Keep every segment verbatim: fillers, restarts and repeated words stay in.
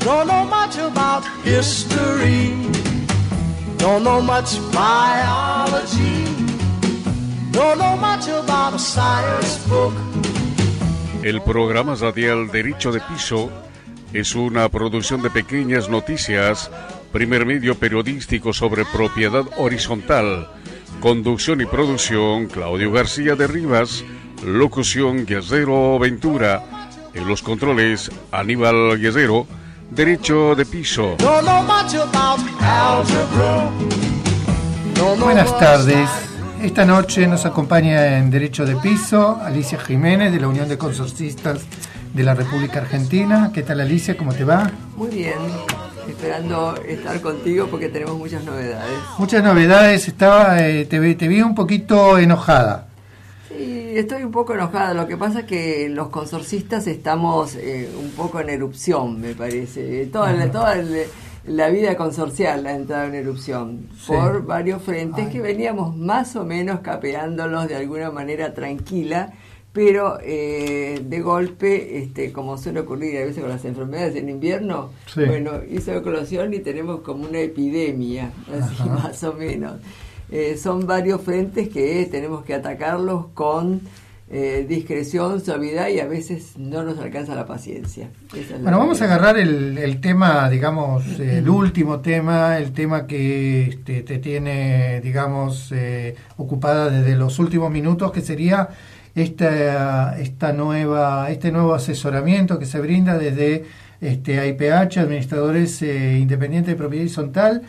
Don't know much about history. Don't know much biology. Don't know much about a science book. El programa radial Derecho de Piso es una producción de Pequeñas Noticias, primer medio periodístico sobre propiedad horizontal. Conducción y producción, Claudio García de Rivas. Locución, Guerrero Ventura. En los controles, Aníbal Guerrero. Derecho de Piso. Buenas tardes. Esta noche nos acompaña en Derecho de Piso Alicia Jiménez, de la Unión de Consorcistas de la República Argentina. ¿Qué tal, Alicia? ¿Cómo te va? Muy bien, esperando estar contigo porque tenemos muchas novedades. Muchas novedades. Estaba, eh, te, vi- te vi un poquito enojada. Sí, estoy un poco enojada. Lo que pasa es que los consorcistas estamos eh, un poco en erupción, me parece. Toda la, toda el- la vida consorcial ha entrado en erupción Sí. por varios frentes Ay. que veníamos más o menos capeándolos de alguna manera tranquila, pero eh, de golpe, este, como suele ocurrir a veces con las enfermedades en invierno, Sí. bueno, hizo eclosión y tenemos como una epidemia, así Ajá. más o menos. Eh, son varios frentes que tenemos que atacarlos con eh, discreción, suavidad, y a veces no nos alcanza la paciencia. Esa es la Bueno, vamos a realidad. agarrar el, el tema, digamos, eh, el último tema, el tema que este, te tiene, digamos, eh, ocupada desde los últimos minutos, que sería esta, esta nueva, este nuevo asesoramiento que se brinda desde este, A I P H, Administradores eh, Independientes de Propiedad Horizontal,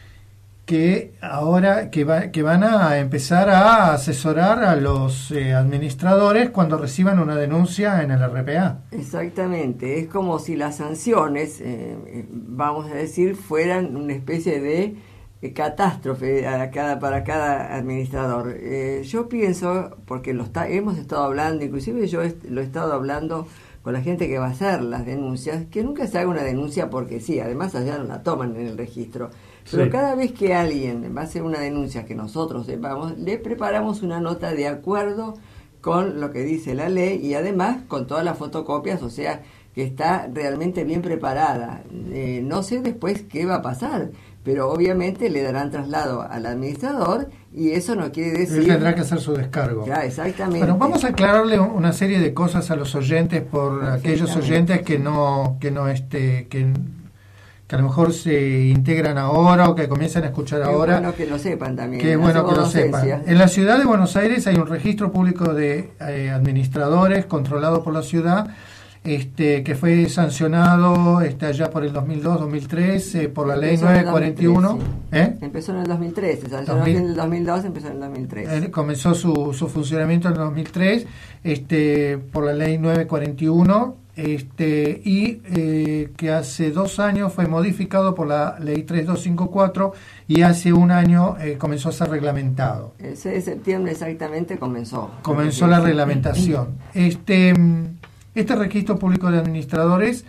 que ahora que, va, que van a empezar a asesorar a los eh, administradores cuando reciban una denuncia en el R P A. Exactamente, es como si las sanciones, eh, eh, vamos a decir, fueran una especie de eh, catástrofe a cada, para cada administrador. Eh, yo pienso, porque lo está, hemos estado hablando, inclusive yo est- lo he estado hablando con la gente que va a hacer las denuncias, que nunca se haga una denuncia porque sí, además allá no la toman en el registro. Pero Sí. cada vez que alguien va a hacer una denuncia que nosotros sepamos, le preparamos una nota de acuerdo con lo que dice la ley y además con todas las fotocopias, o sea, que está realmente bien preparada. Eh, no sé después qué va a pasar, pero obviamente le darán traslado al administrador y eso no quiere decir... Él tendrá que hacer su descargo. Ya, exactamente. Bueno, vamos a aclararle una serie de cosas a los oyentes, por aquellos oyentes que no, que no, este, que, que a lo mejor se integran ahora o que comienzan a escuchar Qué ahora. bueno que lo sepan también. Qué bueno hacemos que lo docencia. sepan. En la ciudad de Buenos Aires hay un registro público de eh, administradores controlado por la ciudad, este, que fue sancionado este, allá por el dos mil dos, dos mil tres, eh, por la ley Empezó en el nueve cuarenta y uno. dos mil tres, sí. ¿Eh? Empezó en el dos mil tres, se sancionó dos mil. en el dos mil dos, empezó en el dos mil tres. Él comenzó su, su funcionamiento en el dos mil tres, este, por la ley nueve cuarenta y uno, este, y eh, que hace dos años fue modificado por la ley tres dos cinco cuatro y hace un año eh, comenzó a ser reglamentado. El seis de septiembre exactamente comenzó. Comenzó la reglamentación. Este, este registro público de administradores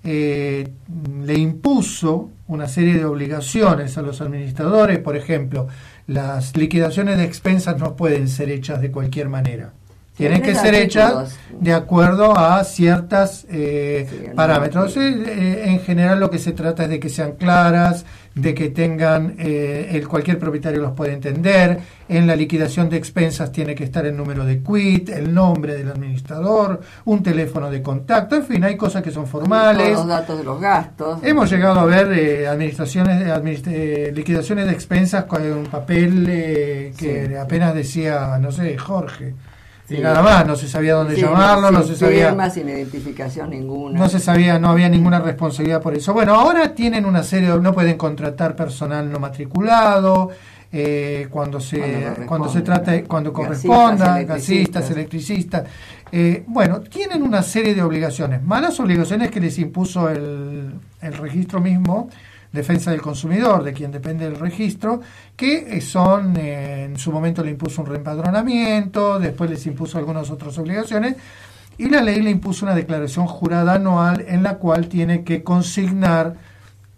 eh, le impuso una serie de obligaciones a los administradores. Por ejemplo, las liquidaciones de expensas no pueden ser hechas de cualquier manera. Tienen que Tiene ser hechas artículos. de acuerdo a ciertas eh, Sí, parámetros. sí. Eh, en general lo que se trata es de que sean claras, de que tengan, eh, el cualquier propietario los puede entender. En la liquidación de expensas tiene que estar el número de quit, el nombre del administrador, un teléfono de contacto, en fin, hay cosas que son formales. Todos los datos de los gastos. Hemos llegado a ver eh, administraciones, administ- eh, liquidaciones de expensas con un papel eh, que Sí. apenas decía, no sé, Jorge. Y Sí. nada más, no se sabía dónde Sin- llamarlo, no sin se sabía, firma, sin identificación ninguna. no se sabía, no había ninguna responsabilidad por eso. Bueno, ahora tienen una serie, de- no pueden contratar personal no matriculado, eh, cuando se Cuando corresponda. cuando se trata, cuando Gasistas, corresponda, electricistas. gasistas, electricistas. Eh, bueno, tienen una serie de obligaciones, malas obligaciones que les impuso el, el registro mismo, Defensa del Consumidor, de quien depende el registro, que eh, son, eh, en su momento le impuso un reempadronamiento, después les impuso algunas otras obligaciones, y la ley le impuso una declaración jurada anual en la cual tiene que consignar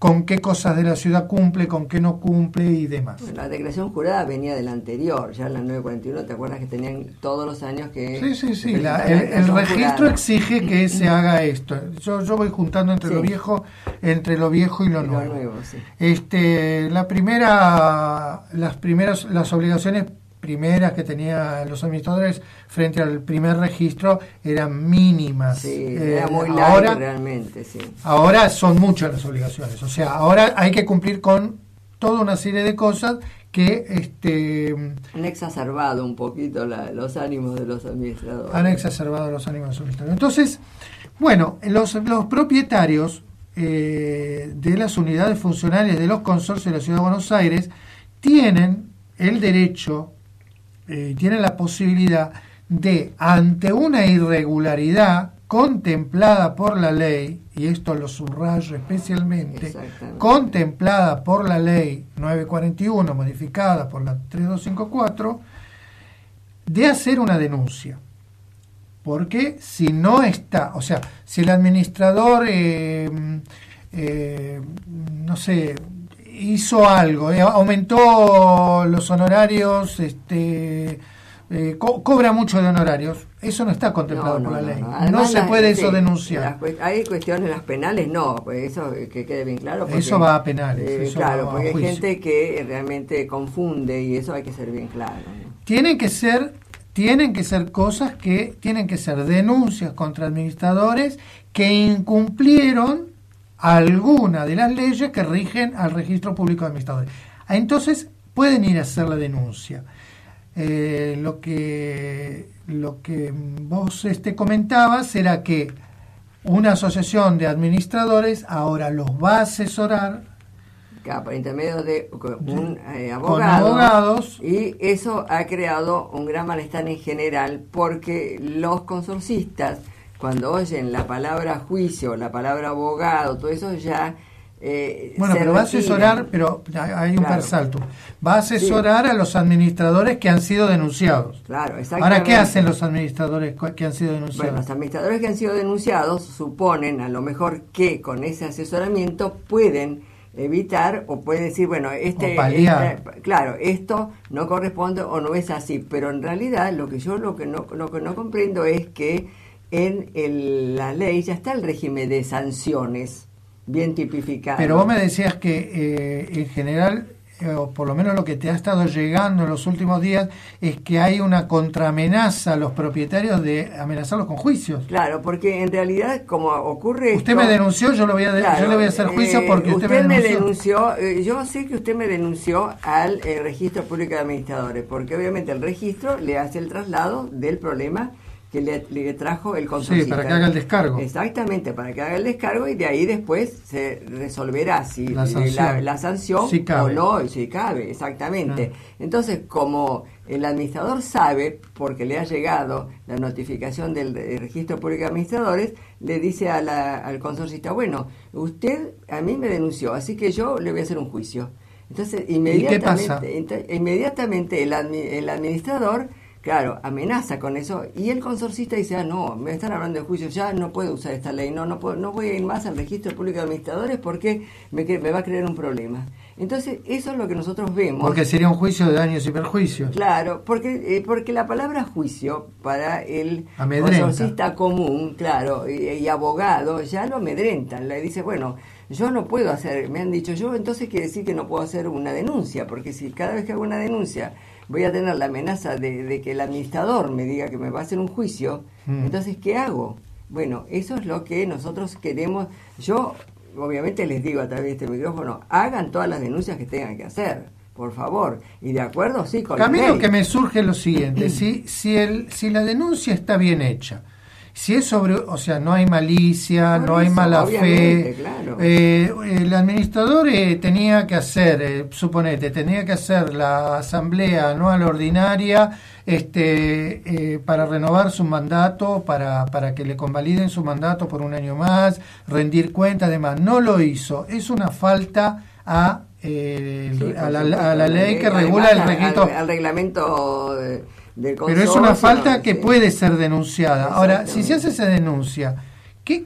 con qué cosas de la ciudad cumple, con qué no cumple y demás. Bueno, la declaración jurada venía del anterior, ya en la nueve cuarenta y uno, ¿te acuerdas que tenían todos los años que... Sí, sí, sí, la, el, el registro jurada. Exige que se haga esto. Yo, yo voy juntando entre sí. lo viejo, entre lo viejo y lo y nuevo. Lo nuevo sí. Este, la primera, las primeras, las obligaciones primeras que tenían los administradores frente al primer registro eran mínimas. Sí, eh, era muy largo ahora, realmente, sí. Ahora son muchas las obligaciones, o sea, ahora hay que cumplir con toda una serie de cosas que... este han exacerbado un poquito la, los ánimos de los administradores. Han exacerbado los ánimos de los administradores. Entonces, bueno, los, los propietarios eh, de las unidades funcionales de los consorcios de la Ciudad de Buenos Aires tienen el derecho... Eh, tiene la posibilidad de, ante una irregularidad contemplada por la ley, y esto lo subrayo especialmente, contemplada por la ley nueve cuarenta y uno, modificada por la tres dos cinco cuatro, de hacer una denuncia. Porque si no está, o sea, si el administrador, eh, eh, no sé, hizo algo, eh, aumentó los honorarios, este eh, co- cobra mucho de honorarios, eso no está contemplado no, no, por la ley. No, no. no se puede la, eso sí, denunciar. Las, hay cuestiones, las penales no, pues eso que quede bien claro. Porque, eso va a penales. Eh, eso claro, va porque a hay gente que realmente confunde y eso hay que ser bien claro, ¿no? Tienen que ser, tienen que ser cosas que, tienen que ser denuncias contra administradores que incumplieron alguna de las leyes que rigen al registro público de administradores. Entonces pueden ir a hacer la denuncia. Eh, lo que lo que vos este, comentabas era que una asociación de administradores ahora los va a asesorar por intermedio de un eh, abogado, con abogados, y eso ha creado un gran malestar en general porque los consorcistas, cuando oyen la palabra juicio, la palabra abogado, todo eso ya... Eh, bueno, pero va a asesorar, pero hay un claro. persalto. Va a asesorar sí. a los administradores que han sido denunciados. Claro, exactamente. Ahora, ¿qué hacen los administradores que han sido denunciados? Bueno, los administradores que han sido denunciados suponen a lo mejor que con ese asesoramiento pueden evitar o pueden decir, bueno, este, este claro, esto no corresponde o no es así, pero en realidad lo que yo lo que no, lo que no comprendo es que en el, la ley ya está el régimen de sanciones bien tipificado. Pero vos me decías que eh, en general, eh, o por lo menos lo que te ha estado llegando en los últimos días, es que hay una contraamenaza a los propietarios de amenazarlos con juicios. Claro, porque en realidad, como ocurre Usted esto, me denunció, yo, lo voy a de, claro, yo le voy a hacer juicio porque eh, usted, usted me denunció. Me denunció eh, yo sé que usted me denunció al eh, Registro Público de Administradores, porque obviamente el registro le hace el traslado del problema que le, le trajo el consorcio. Sí, para que haga el descargo. Exactamente, para que haga el descargo y de ahí después se resolverá si la sanción, la, la sanción si o no, y si cabe, exactamente. Ah. Entonces, como el administrador sabe, porque le ha llegado la notificación del, del Registro Público de Administradores, le dice a la, al consorcista, bueno, usted a mí me denunció, así que yo le voy a hacer un juicio. Entonces, inmediatamente, ent- inmediatamente el, admi- el administrador... Claro, amenaza con eso y el consorcista dice, ah, no, me están hablando de juicio, ya no puedo usar esta ley, no no puedo, no voy a ir más al Registro Público de Administradores porque me, me va a crear un problema. Entonces, eso es lo que nosotros vemos. Porque sería un juicio de daños y perjuicios. Claro, porque eh, porque la palabra juicio para el amedrenta. Consorcista común, claro, y, y abogado, ya lo amedrentan, le dice, bueno, yo no puedo hacer, me han dicho yo, entonces quiere decir que no puedo hacer una denuncia, porque si cada vez que hago una denuncia voy a tener la amenaza de, de que el administrador me diga que me va a hacer un juicio, mm. entonces, ¿qué hago? Bueno, eso es lo que nosotros queremos. Yo, obviamente, les digo a través de este micrófono, hagan todas las denuncias que tengan que hacer, por favor. Y de acuerdo, sí, con a mí la lo ley. que me surge es lo siguiente, si, si, el, si la denuncia está bien hecha, si es sobre, o sea, no hay malicia, Por no hay eso, mala fe, claro. eh, el administrador eh, tenía que hacer, eh, suponete, tenía que hacer la asamblea anual ordinaria este, eh, para renovar su mandato, para, para que le convaliden su mandato por un año más, rendir cuentas, demás. No lo hizo. Es una falta a, eh, sí, a, la, a la ley que regula el registro. Al, al reglamento de... Pero es una falta que puede ser denunciada. Ahora, si se hace esa denuncia, ¿qué, qué,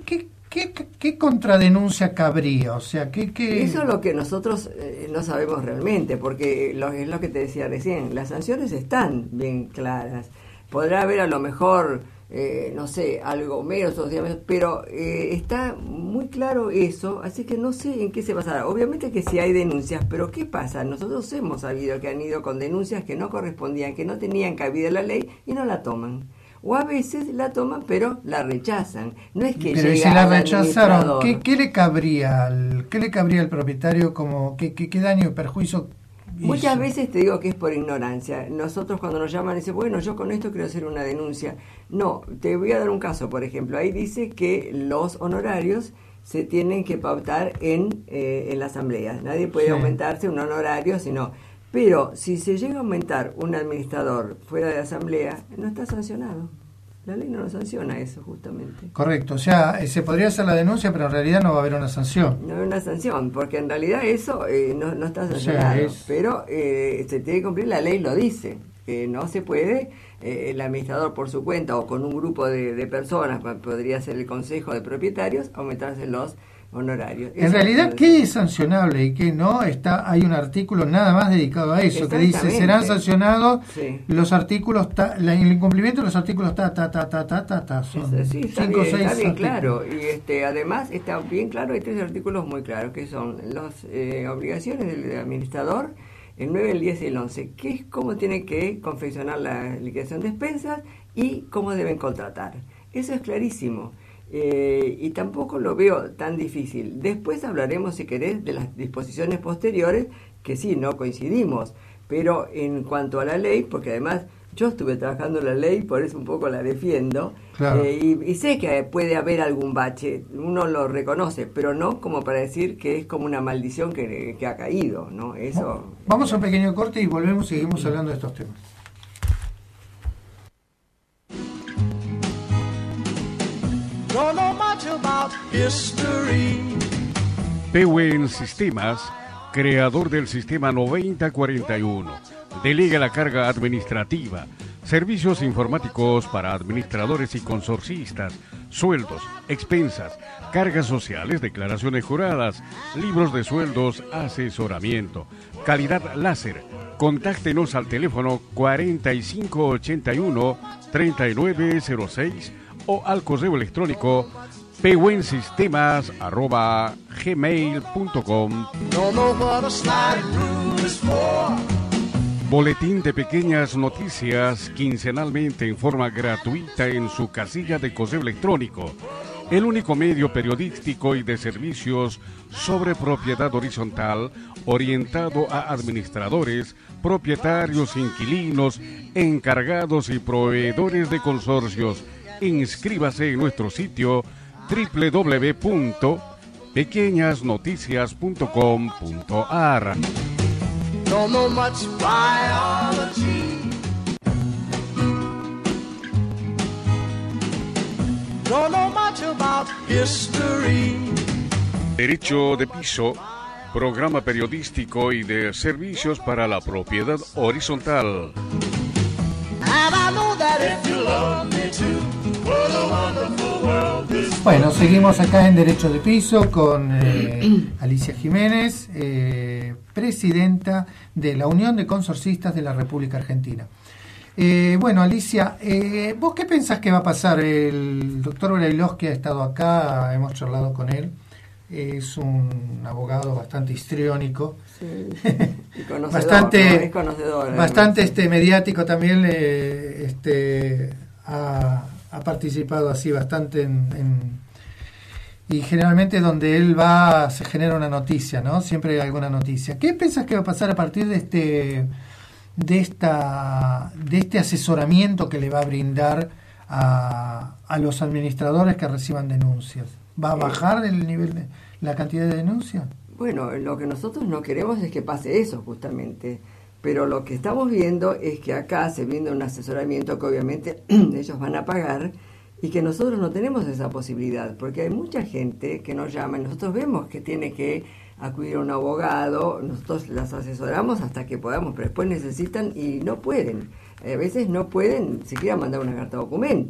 ¿qué, qué, qué contradenuncia cabría? O sea, ¿qué, qué... Eso es lo que nosotros eh, no sabemos realmente, porque lo, es lo que te decía recién, las sanciones están bien claras. Podrá haber a lo mejor, eh, no sé, algo menos, pero eh, está muy claro eso, así que no sé en qué se basará. Obviamente que sí hay denuncias, pero ¿qué pasa? Nosotros hemos sabido que han ido con denuncias que no correspondían, que no tenían cabida en la ley y no la toman. O a veces la toman, pero la rechazan. No es que pero llega si la al rechazaron, ¿qué, qué le cabría al, qué le cabría al propietario como qué, qué, qué daño y perjuicio hizo? Muchas veces te digo que es por ignorancia. Nosotros cuando nos llaman dicen, bueno, yo con esto quiero hacer una denuncia. No, te voy a dar un caso, por ejemplo. Ahí dice que los honorarios se tienen que pautar en, eh, en la asamblea. Nadie puede sí. aumentarse un honorario, sino... Pero si se llega a aumentar un administrador fuera de la asamblea, no está sancionado. La ley no lo sanciona eso, justamente. Correcto, o sea, se podría hacer la denuncia, pero en realidad no va a haber una sanción. No hay una sanción, porque en realidad eso eh, no, no está sancionado. O sea, es... Pero eh, se tiene que cumplir, la ley lo dice, que no se puede, eh, el administrador por su cuenta o con un grupo de, de personas, podría ser el consejo de propietarios, aumentarse los honorarios. En eso realidad, ¿qué es sancionable y qué no? Está, hay un artículo nada más dedicado a eso, que dice, serán sancionados sí. los artículos, ta, la, el incumplimiento de los artículos ta, ta, ta, ta, ta, ta, ta son eso, sí, está cinco, bien, seis está bien artículos. Claro, y este, además está bien claro, hay tres artículos muy claros, que son las eh, obligaciones del administrador, el nueve, el diez y el once, que es cómo tiene que confeccionar la liquidación de expensas y cómo deben contratar. Eso es clarísimo. Eh, y tampoco lo veo tan difícil. Después hablaremos, si querés, de las disposiciones posteriores, que sí, no coincidimos, pero en cuanto a la ley, porque además yo estuve trabajando la ley, por eso un poco la defiendo, claro. eh, y, y sé que puede haber algún bache, uno lo reconoce, pero no como para decir que es como una maldición que, que ha caído, ¿no? Eso. Vamos a un pequeño corte y volvemos y seguimos hablando de estos temas. Don't know much about history. Pewen Sistemas, creador del sistema noventa cuarenta y uno, delega la carga administrativa, servicios informáticos para administradores y consorcistas, sueldos, expensas, cargas sociales, declaraciones juradas, libros de sueldos, asesoramiento, calidad láser. Contáctenos al teléfono cuarenta y cinco ochenta y uno treinta y nueve cero seis o al correo electrónico pewensistemas arroba gmail punto com. Boletín de pequeñas noticias quincenalmente en forma gratuita en su casilla de correo electrónico. El único medio periodístico y de servicios sobre propiedad horizontal orientado a administradores, propietarios, inquilinos, encargados y proveedores de consorcios. Inscríbase en nuestro sitio doble u doble u doble u punto pequeñas noticias punto com punto a r. Don't know much biology. Don't know much about history. Derecho de piso, programa periodístico y de servicios para la propiedad horizontal. And I know that if you love me too, what a wonderful world is. Bueno, seguimos acá en Derecho de Piso con eh, Alicia Jiménez, eh, presidenta de la Unión de Consorcistas de la República Argentina. Eh, bueno, Alicia, eh, ¿vos qué pensás que va a pasar? El doctor Brailovsky ha estado acá, hemos charlado con él, es un abogado bastante histriónico, sí, y conocedor, bastante, ¿no? Es conocedor, bastante este, mediático también, eh, este, ha, ha participado así bastante en, en y generalmente donde él va se genera una noticia, ¿no? Siempre hay alguna noticia. ¿Qué pensás que va a pasar a partir de este de esta de este asesoramiento que le va a brindar a, a los administradores que reciban denuncias? ¿Va a bajar el nivel de la cantidad de denuncias? Bueno, lo que nosotros no queremos es que pase eso justamente, pero lo que estamos viendo es que acá se brinda un asesoramiento que obviamente ellos van a pagar y que nosotros no tenemos esa posibilidad, porque hay mucha gente que nos llama y nosotros vemos que tiene que acudir a un abogado, nosotros las asesoramos hasta que podamos, pero después necesitan y no pueden. A veces no pueden siquiera mandar una carta de documento.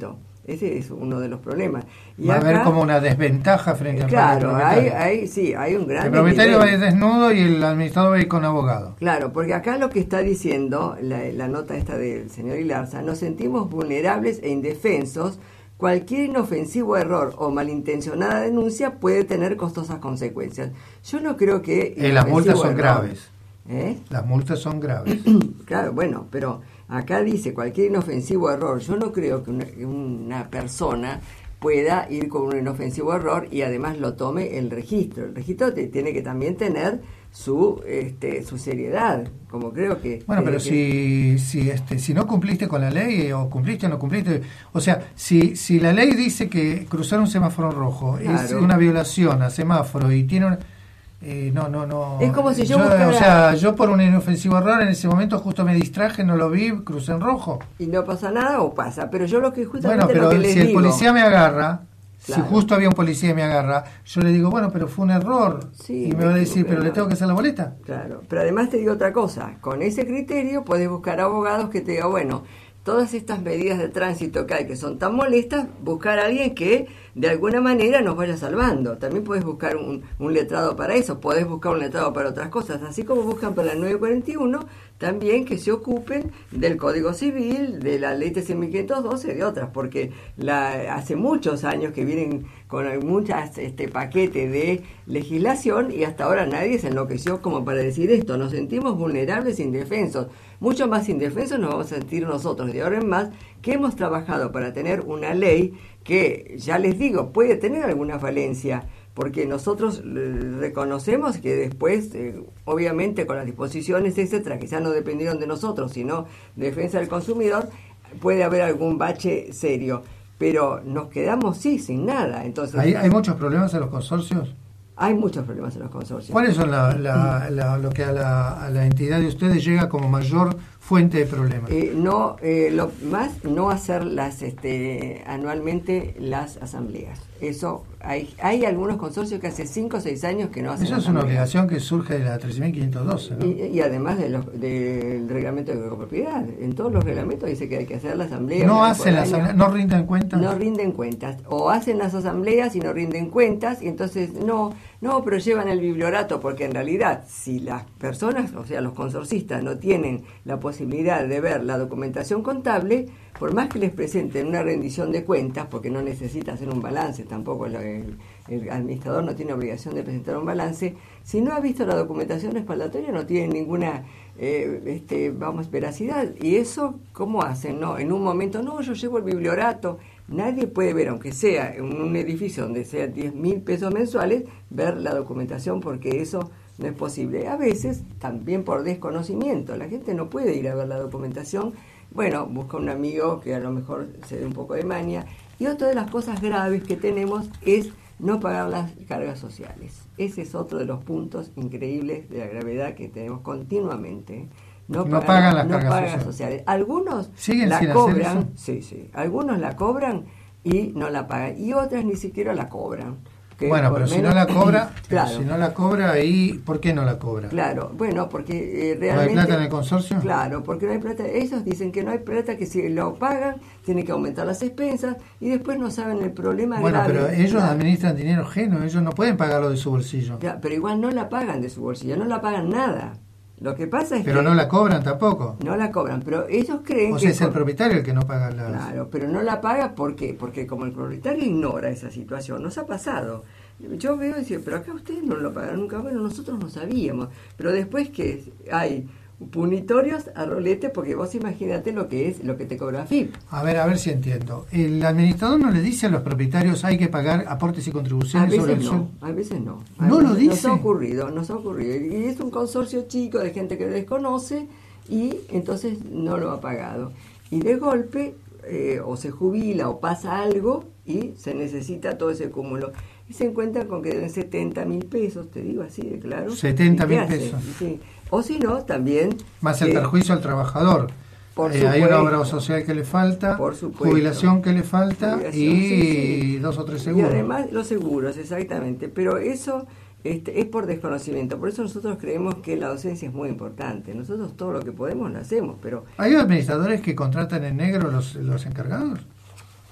Ese es uno de los problemas. Y va acá, a haber como una desventaja frente al claro, hay, hay, sí, hay un gran el propietario nivel. va a ir desnudo y el administrador va a ir con abogado. Claro, porque acá lo que está diciendo la, la nota esta del señor Ilarza, nos sentimos vulnerables e indefensos. Cualquier inofensivo error o malintencionada denuncia puede tener costosas consecuencias. Yo no creo que... Eh, las multas son error, graves. ¿Eh? Las multas son graves. Claro, bueno, pero acá dice cualquier inofensivo error. Yo no creo que una, una persona pueda ir con un inofensivo error y además lo tome el registro. El registro te, tiene que también tener su este, su seriedad, como creo que... Bueno, pero que, si si este si no cumpliste con la ley, o cumpliste o no cumpliste, o sea, si si la ley dice que cruzar un semáforo rojo claro. es una violación a semáforo y tiene un... Eh, no, no, no. Es como si yo, yo buscara... O sea, yo por un inofensivo error en ese momento justo me distraje, no lo vi, crucé en rojo. Y no pasa nada o pasa, pero yo lo que justamente bueno, pero lo que les si el digo... policía me agarra, claro. si justo había un policía y me agarra, yo le digo, bueno, pero fue un error. Sí, y me va a decir, pero no. le tengo que hacer la boleta. Claro, pero además te digo otra cosa, con ese criterio puedes buscar abogados que te digan, bueno, todas estas medidas de tránsito que hay que son tan molestas, buscar a alguien que de alguna manera nos vaya salvando. También puedes buscar un, un letrado para eso, podés buscar un letrado para otras cosas, así como buscan para el nueve cuarenta y uno, también que se ocupen del Código Civil, de la Ley trece mil quinientos doce y de otras, porque la, hace muchos años que vienen con muchas este paquete de legislación y hasta ahora nadie se enloqueció como para decir esto. Nos sentimos vulnerables e indefensos. Mucho más indefensos nos vamos a sentir nosotros de ahora en más, que hemos trabajado para tener una ley que, ya les digo, puede tener alguna falencia, porque nosotros reconocemos que después, eh, obviamente con las disposiciones, etcétera, que ya no dependieron de nosotros, sino de defensa del consumidor, puede haber algún bache serio, pero nos quedamos sí, sin nada. Entonces, ¿Hay, hay muchos problemas en los consorcios? Hay muchos problemas en los consorcios. ¿Cuáles son la, la, la, lo que a la, a la entidad de ustedes llega como mayor fuente de problemas? Eh, no, eh, lo más, no hacer las este, anualmente las asambleas. Eso, hay hay algunos consorcios que hace cinco o seis años que no hacen. Eso es una obligación que surge de la trece mil quinientos doce, ¿no? Y, y además de los, del reglamento de copropiedad. En todos los reglamentos dice que hay que hacer la asamblea. No hacen las asambleas, no rinden cuentas. No rinden cuentas. O hacen las asambleas y no rinden cuentas, y entonces no, no, pero llevan el bibliorato, porque en realidad, si las personas, o sea, los consorcistas, no tienen la posibilidad de ver la documentación contable, por más que les presenten una rendición de cuentas, porque no necesita hacer un balance, tampoco el, el, el administrador no tiene obligación de presentar un balance, si no ha visto la documentación respaldatoria no tiene ninguna, eh, este, vamos, veracidad. Y eso, ¿cómo hacen? No, en un momento, no, yo llevo el bibliorato. Nadie puede ver, aunque sea en un edificio donde sea diez mil pesos mensuales, ver la documentación, porque eso no es posible. A veces, también por desconocimiento, la gente no puede ir a ver la documentación. Bueno, busca un amigo que a lo mejor se dé un poco de maña. Y otra de las cosas graves que tenemos es no pagar las cargas sociales. Ese es otro de los puntos increíbles de la gravedad que tenemos continuamente. No, no pagan, pagan las no cargas pagan sociales. sociales. Algunos ¿Siguen la sin cobran, hacer eso? sí, sí. Algunos la cobran y no la pagan. Y otras ni siquiera la cobran. Que bueno, pero menos, si no la cobra, claro. si no la cobra, ahí, ¿por qué no la cobra? Claro, bueno, porque eh, realmente... ¿No hay plata en el consorcio? Claro, porque no hay plata. Ellos dicen que no hay plata, que si lo pagan, tienen que aumentar las expensas y después no saben el problema bueno, grave. pero ellos claro. administran dinero ajeno, ellos no pueden pagarlo de su bolsillo. Ya, pero igual no la pagan de su bolsillo, no la pagan nada. Lo que pasa es pero que... no la cobran tampoco. No la cobran, pero ellos creen o que... sea, es por... el propietario el que no paga la... Claro, pero no la paga, ¿por qué? Porque como el propietario ignora esa situación, nos ha pasado. Yo veo y digo, pero acá ustedes no lo pagan nunca. Bueno, nosotros no sabíamos. Pero después que hay punitorios a rolete, porque vos imagínate lo que es lo que te cobra F I P. A ver, a ver si entiendo. ¿El administrador no le dice a los propietarios hay que pagar aportes y A contribuciones sobre el veces sueldo? no, a veces no. A ¿No veces lo dice? Nos ha ocurrido, nos ha ocurrido. Y es un consorcio chico de gente que lo desconoce y entonces no lo ha pagado. Y de golpe, eh, o se jubila o pasa algo y se necesita todo ese cúmulo. Y se encuentran con que deben setenta mil pesos, te digo así de claro. setenta mil ¿Qué hacen? pesos. Sí. O si no, también... Más el eh, perjuicio al trabajador. Por Eh, hay una supuesto. obra social que le falta, Por supuesto. jubilación que le falta Jubilación, y sí, sí. dos o tres Y seguros. además los seguros, exactamente. Pero eso este, es por desconocimiento. Por eso nosotros creemos que la docencia es muy importante. Nosotros todo lo que podemos lo hacemos, pero... ¿Hay administradores que contratan en negro los, los encargados?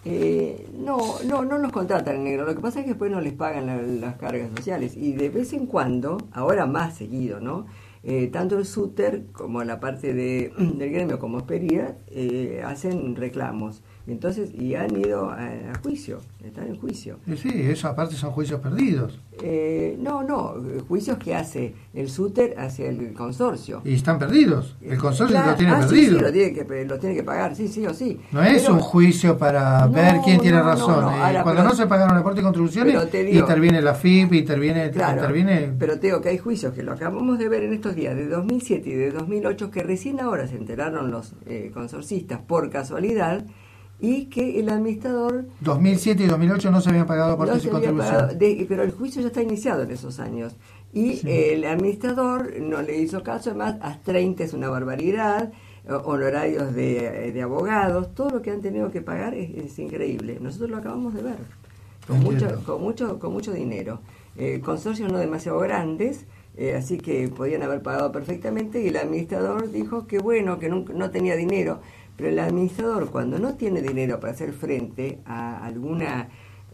Eh, no, no, no los contratan en negro. Lo que pasa es que después no les pagan la, las cargas sociales. Y de vez en cuando, ahora más seguido, ¿no? Eh, tanto el SUTER como la parte de, del gremio como Espería eh, hacen reclamos. Entonces, y han ido a, a juicio, están en juicio. Sí, eso aparte son juicios perdidos. Eh, no, no, juicios que hace el SUTER hacia el consorcio. Y están perdidos, el consorcio Claro, lo tiene ah, perdido. Sí, sí, lo tiene que, lo tiene que pagar, sí, sí o sí. No es pero, un juicio para no, ver quién tiene no, razón. no, no. Eh, Ahora, Cuando pero, no se pagaron aportes y contribuciones, digo, interviene la F I P, interviene... Claro, interviene... pero te digo que hay juicios que lo acabamos de ver en estos días, de dos mil siete y de dos mil ocho, que recién ahora se enteraron los eh, consorcistas por casualidad, y que el administrador... dos mil siete y dos mil ocho no se habían pagado aportes no y se había contribuciones. pagado, de, pero el juicio ya está iniciado en esos años. Y Sí. el administrador no le hizo caso, además, A S treinta es una barbaridad, honorarios de, de abogados, todo lo que han tenido que pagar es, es increíble. Nosotros lo acabamos de ver, con, mucho, con, mucho, con mucho dinero. Eh, consorcios no demasiado grandes, eh, así que podían haber pagado perfectamente, y el administrador dijo que bueno, que no, no tenía dinero. Pero el administrador, cuando no tiene dinero para hacer frente a alguna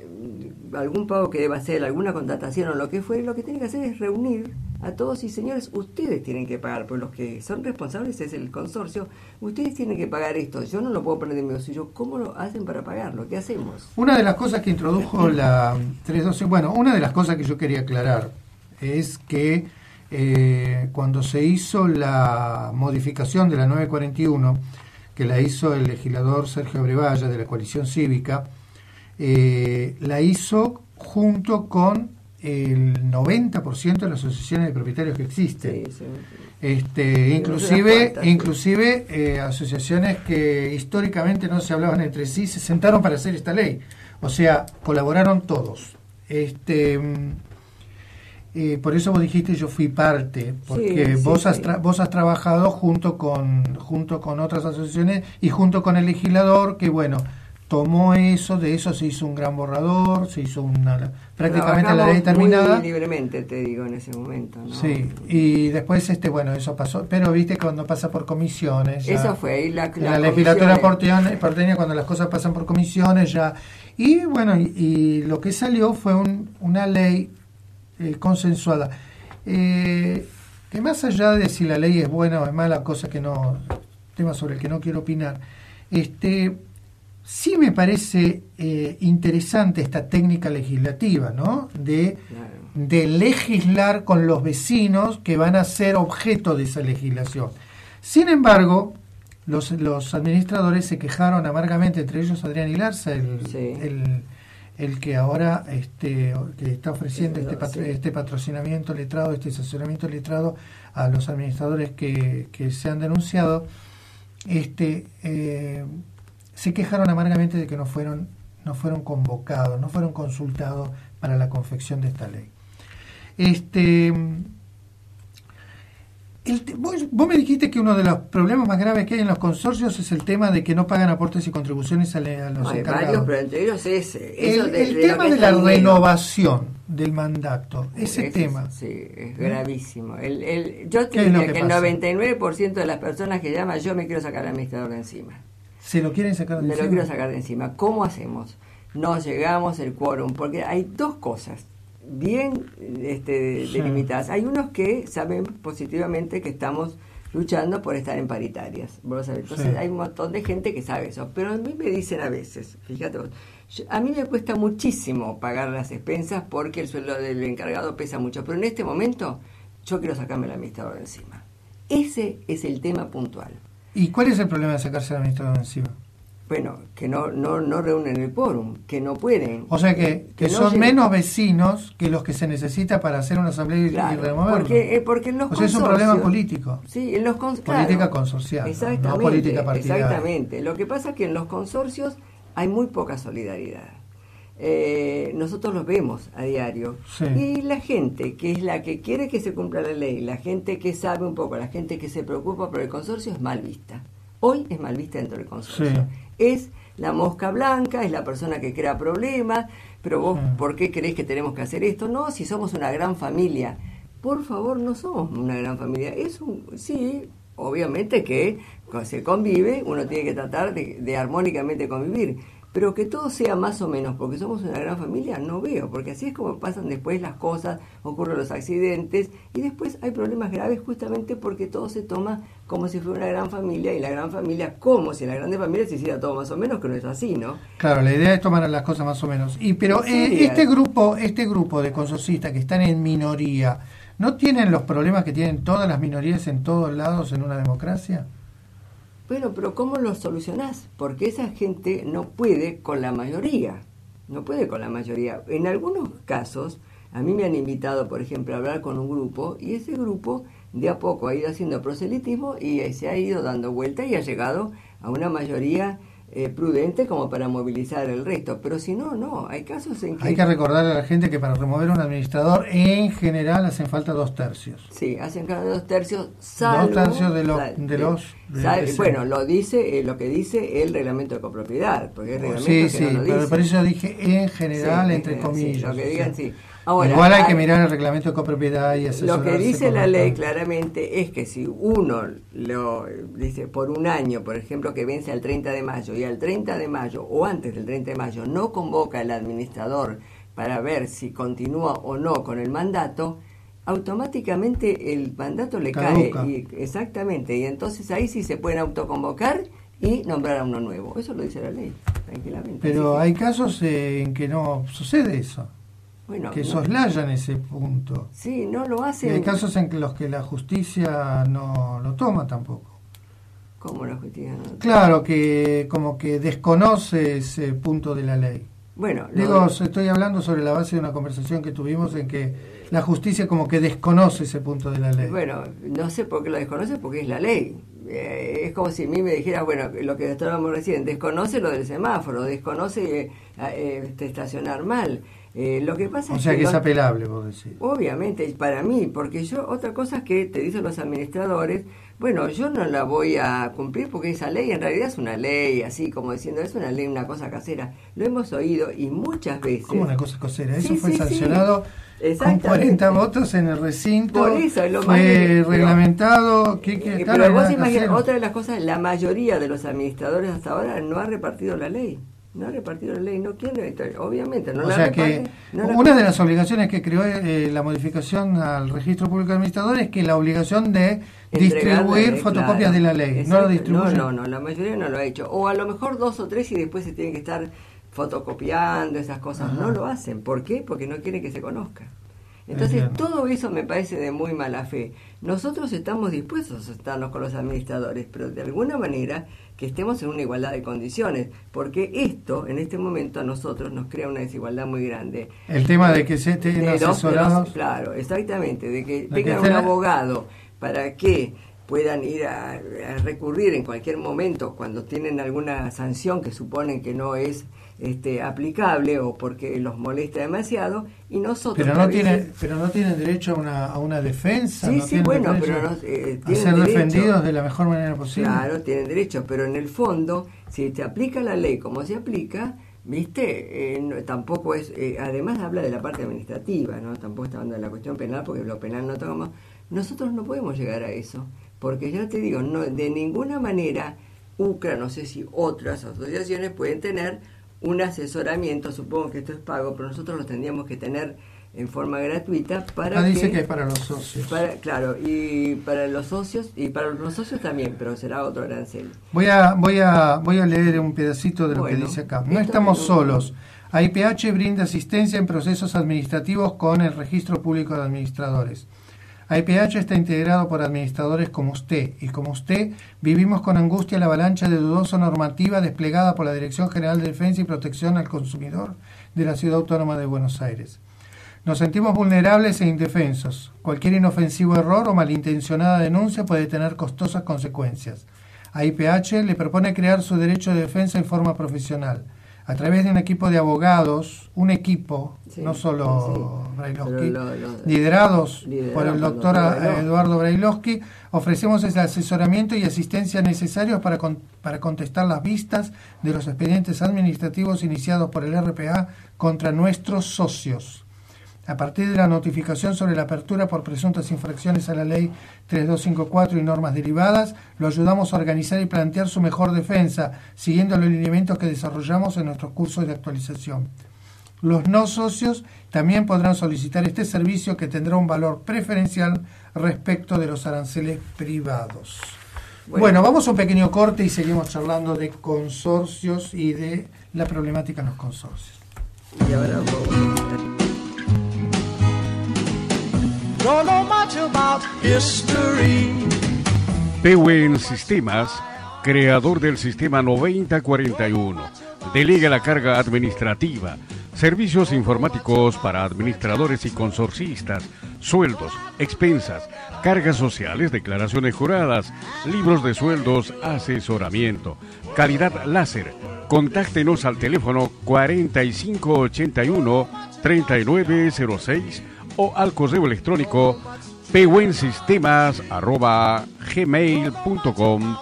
algún pago que deba hacer, alguna contratación o lo que fuere, lo que tiene que hacer es reunir a todos y señores, ustedes tienen que pagar, pues los que son responsables es el consorcio, ustedes tienen que pagar esto, yo no lo puedo poner de mi bolsillo, ¿cómo lo hacen para pagarlo? ¿Qué hacemos? Una de las cosas que introdujo la trescientos doce, bueno, una de las cosas que yo quería aclarar es que eh, cuando se hizo la modificación de la nueve cuarenta y uno, que la hizo el legislador Sergio Abrevaya de la Coalición Cívica, eh, la hizo junto con el noventa por ciento de las asociaciones de propietarios que existen. Sí, sí, sí. Este, Sí, inclusive, cuentas, sí. inclusive eh, asociaciones que históricamente no se hablaban entre sí se sentaron para hacer esta ley. O sea, colaboraron todos. Este, eh, por eso vos dijiste yo fui parte, porque Sí, sí, vos has sí. tra- vos has trabajado junto con junto con otras asociaciones y junto con el legislador que bueno tomó eso, de eso se hizo un gran borrador, se hizo una prácticamente la ley terminada. Muy libremente, te digo, en ese momento, ¿no? Sí, y después, este bueno, eso pasó, pero viste cuando pasa por comisiones. Ya, Eso fue, y la, en la legislatura porteña, porteña, cuando las cosas pasan por comisiones, ya. Y bueno, y, y lo que salió fue un, una ley eh, consensuada. Eh, que más allá de si la ley es buena o es mala, cosa que no, tema sobre el que no quiero opinar, este. Sí me parece eh, interesante esta técnica legislativa, ¿no? De, Claro. de legislar con los vecinos que van a ser objeto de esa legislación. Sin embargo, los, los administradores se quejaron amargamente, entre ellos Adrián Ilarza, el, Sí. el, el que ahora este, que está ofreciendo este, patro, Sí. este patrocinamiento letrado, este asesoramiento letrado a los administradores que, que se han denunciado. Este... Eh, se quejaron amargamente de que no fueron no fueron convocados, no fueron consultados para la confección de esta ley. Este, el, vos, vos me dijiste que uno de los problemas más graves que hay en los consorcios es el tema de que no pagan aportes y contribuciones a, le, a los Hay encargados. varios, pero entre ellos ese. El, Eso de, el de lo tema que de es la el dinero. renovación del mandato, ese Ese tema. es, sí, es gravísimo. El, el, yo ¿Qué te es lo diría que que el pasa? noventa y nueve por ciento de las personas que llaman, yo me quiero sacar al administrador de encima. ¿Se lo quieren sacar de Me lo encima? quiero sacar de encima. ¿Cómo hacemos? No llegamos el quórum, porque hay dos cosas bien este, Sí. delimitadas. Hay unos que saben positivamente que estamos luchando por estar en paritarias. ¿Vos lo sabés? Entonces Sí. hay un montón de gente que sabe eso. Pero a mí me dicen a veces, fíjate vos, yo- a mí me cuesta muchísimo pagar las expensas porque el sueldo del encargado pesa mucho. Pero en este momento yo quiero sacarme el administrador de encima. Ese es el tema puntual. ¿Y cuál es el problema de sacarse al administrador de encima? Bueno, que no no no reúnen el quórum, que no pueden. O sea que, que Que no son llegue- menos vecinos que los que se necesita para hacer una asamblea y- Claro, y removerlo. porque, eh, porque en los o sea, es un problema consorcios- político. Sí, en los cons- Política claro, consorcial, ¿no? exactamente, No política partidaria. Exactamente. Lo que pasa es que en los consorcios hay muy poca solidaridad. Eh, nosotros los vemos a diario. Sí. Y la gente que es la que quiere que se cumpla la ley, la gente que sabe un poco, la gente que se preocupa por el consorcio es mal vista. Hoy es mal vista dentro del consorcio. Sí. Es la mosca blanca, es la persona que crea problemas, pero vos, Sí. ¿por qué creés que tenemos que hacer esto? No, si somos una gran familia. Por favor, no somos una gran familia. Es un, sí, obviamente que cuando se convive, uno tiene que tratar de, de armónicamente convivir, Pero que todo sea más o menos, porque somos una gran familia, no veo, porque así es como pasan después las cosas, ocurren los accidentes, y después hay problemas graves justamente porque todo se toma como si fuera una gran familia, y la gran familia, como si en la grande familia se hiciera todo más o menos, que no es así, ¿no? Claro, la idea es tomar las cosas más o menos. Y pero eh, este grupo, este grupo de consorcistas que están en minoría, ¿no tienen los problemas que tienen todas las minorías en todos lados en una democracia? Bueno, pero ¿cómo lo solucionás? Porque esa gente no puede con la mayoría, no puede con la mayoría. En algunos casos, a mí me han invitado, por ejemplo, a hablar con un grupo, y ese grupo de a poco ha ido haciendo proselitismo y se ha ido dando vuelta y ha llegado a una mayoría eh, prudente como para movilizar el resto. Pero si no, no, hay casos en que... Hay que recordarle a la gente que para remover un administrador, en general, hacen falta dos tercios. Sí, hacen falta dos tercios, salvo... Dos tercios de, lo, de los... De, sal, de bueno, lo dice eh, lo que dice el reglamento de copropiedad, porque el reglamento sí, que sí, no lo pero dice. por eso dije en general, sí, entre sí, comillas. Sí, lo que digan, sí. sí. Ahora, igual hay, hay que hay, mirar el reglamento de copropiedad y asesorarse. lo que dice la el ley todo. claramente es que si uno lo dice por un año, por ejemplo, que vence al treinta de mayo, y al treinta de mayo o antes del treinta de mayo no convoca al administrador para ver si continúa o no con el mandato, automáticamente el mandato le Caduca. cae. Y, exactamente, y entonces ahí sí se pueden autoconvocar y nombrar a uno nuevo. Eso lo dice la ley, tranquilamente. Pero Así hay casos eh, en que no sucede eso. Bueno, que no, soslayan ese punto. Sí, no lo Y hacen. hay casos en los que la justicia no lo toma tampoco. ¿Cómo la justicia no lo toma? Claro, que como que desconoce ese punto de la ley. Bueno, Digo, lo... estoy hablando sobre la base de una conversación que tuvimos en que la justicia como que desconoce ese punto de la ley. Bueno, no sé por qué lo desconoce, porque es la ley. Eh, es como si a mí me dijera, bueno, lo que estábamos recién, desconoce lo del semáforo, desconoce eh, eh, este, estacionar mal. Eh, lo que pasa o es sea que, que es los, apelable, vos decís. Obviamente, para mí, porque yo, otra cosa es que te dicen los administradores, bueno, yo no la voy a cumplir porque esa ley en realidad es una ley, así como diciendo, es una ley, una cosa casera. Lo hemos oído y muchas veces... ¿Cómo una cosa casera? Eso Sí, fue sí, sancionado sí. con cuarenta votos en el recinto. Por eso, es lo fue más reglamentado. ¿Qué, qué, eh, claro, pero vos nada imaginás, casero. otra de las cosas, la mayoría de los administradores hasta ahora no ha repartido la ley. No ha repartido la ley, no quiere, obviamente, no o la sea reparte, que no la una de las obligaciones que creó eh, la modificación al registro público de administradores es que la obligación de distribuir ley, fotocopias claro. de la ley. Exacto. No lo distribuyen. No, no, no, la mayoría no lo ha hecho. O a lo mejor dos o tres y después se tienen que estar fotocopiando esas cosas. Ajá. No lo hacen. ¿Por qué? Porque no quieren que se conozca. Entonces, Entiendo. Todo eso me parece de muy mala fe. Nosotros estamos dispuestos a estarnos con los administradores, pero de alguna manera que estemos en una igualdad de condiciones, porque esto, en este momento, a nosotros nos crea una desigualdad muy grande. El tema de que se estén asesorados... Claro, exactamente, de que de tengan que un abogado para que puedan ir a, a recurrir en cualquier momento cuando tienen alguna sanción que suponen que no es este aplicable o porque los molesta demasiado, y nosotros pero no tienen pero no tienen derecho a una a una defensa. Sí, no sí, bueno, pero no, eh, tienen a ser derecho, defendidos de la mejor manera posible. Claro, tienen derecho, pero en el fondo, si te aplica la ley como se aplica, viste, eh, no, tampoco es, eh, además habla de la parte administrativa, no, tampoco está hablando de la cuestión penal, porque lo penal no tocamos. Nosotros no podemos llegar a eso, porque ya te digo, no, de ninguna manera U C R A, no sé si otras asociaciones pueden tener un asesoramiento, supongo que esto es pago, pero nosotros lo tendríamos que tener en forma gratuita para ah, que... dice que es para los socios. Para, claro, y para los socios, y para los socios también, pero será otro arancel. Voy a, voy a, voy a leer un pedacito de lo bueno, que dice acá. No estamos no, solos. A I P H brinda asistencia en procesos administrativos con el Registro Público de Administradores. A I P H está integrado por administradores como usted, y como usted vivimos con angustia la avalancha de dudosa normativa desplegada por la Dirección General de Defensa y Protección al Consumidor de la Ciudad Autónoma de Buenos Aires. Nos sentimos vulnerables e indefensos. Cualquier inofensivo error o malintencionada denuncia puede tener costosas consecuencias. A I P H le propone crear su derecho de defensa en forma profesional, a través de un equipo de abogados, un equipo, sí, no solo sí, Brailovsky, lo, lo, liderados por el doctor Eduardo Brailovsky, ofrecemos el asesoramiento y asistencia necesarios para, con, para contestar las vistas de los expedientes administrativos iniciados por el R P A contra nuestros socios. A partir de la notificación sobre la apertura por presuntas infracciones a la ley tres dos cinco cuatro y normas derivadas, lo ayudamos a organizar y plantear su mejor defensa, siguiendo los lineamientos que desarrollamos en nuestros cursos de actualización. Los no socios también podrán solicitar este servicio, que tendrá un valor preferencial respecto de los aranceles privados. Bueno, bueno, vamos a un pequeño corte y seguimos charlando de consorcios y de la problemática en los consorcios. Y ahora vamos. Don't know much about history. Pewen Sistemas, creador del sistema noventa cuarenta y uno, delega la carga administrativa, servicios informáticos para administradores y consorcistas, sueldos, expensas, cargas sociales, declaraciones juradas, libros de sueldos, asesoramiento, calidad láser. Contáctenos al teléfono cuarenta y cinco ochenta y uno treinta y nueve cero seis o al correo electrónico pewensistemas arroba gmail punto com.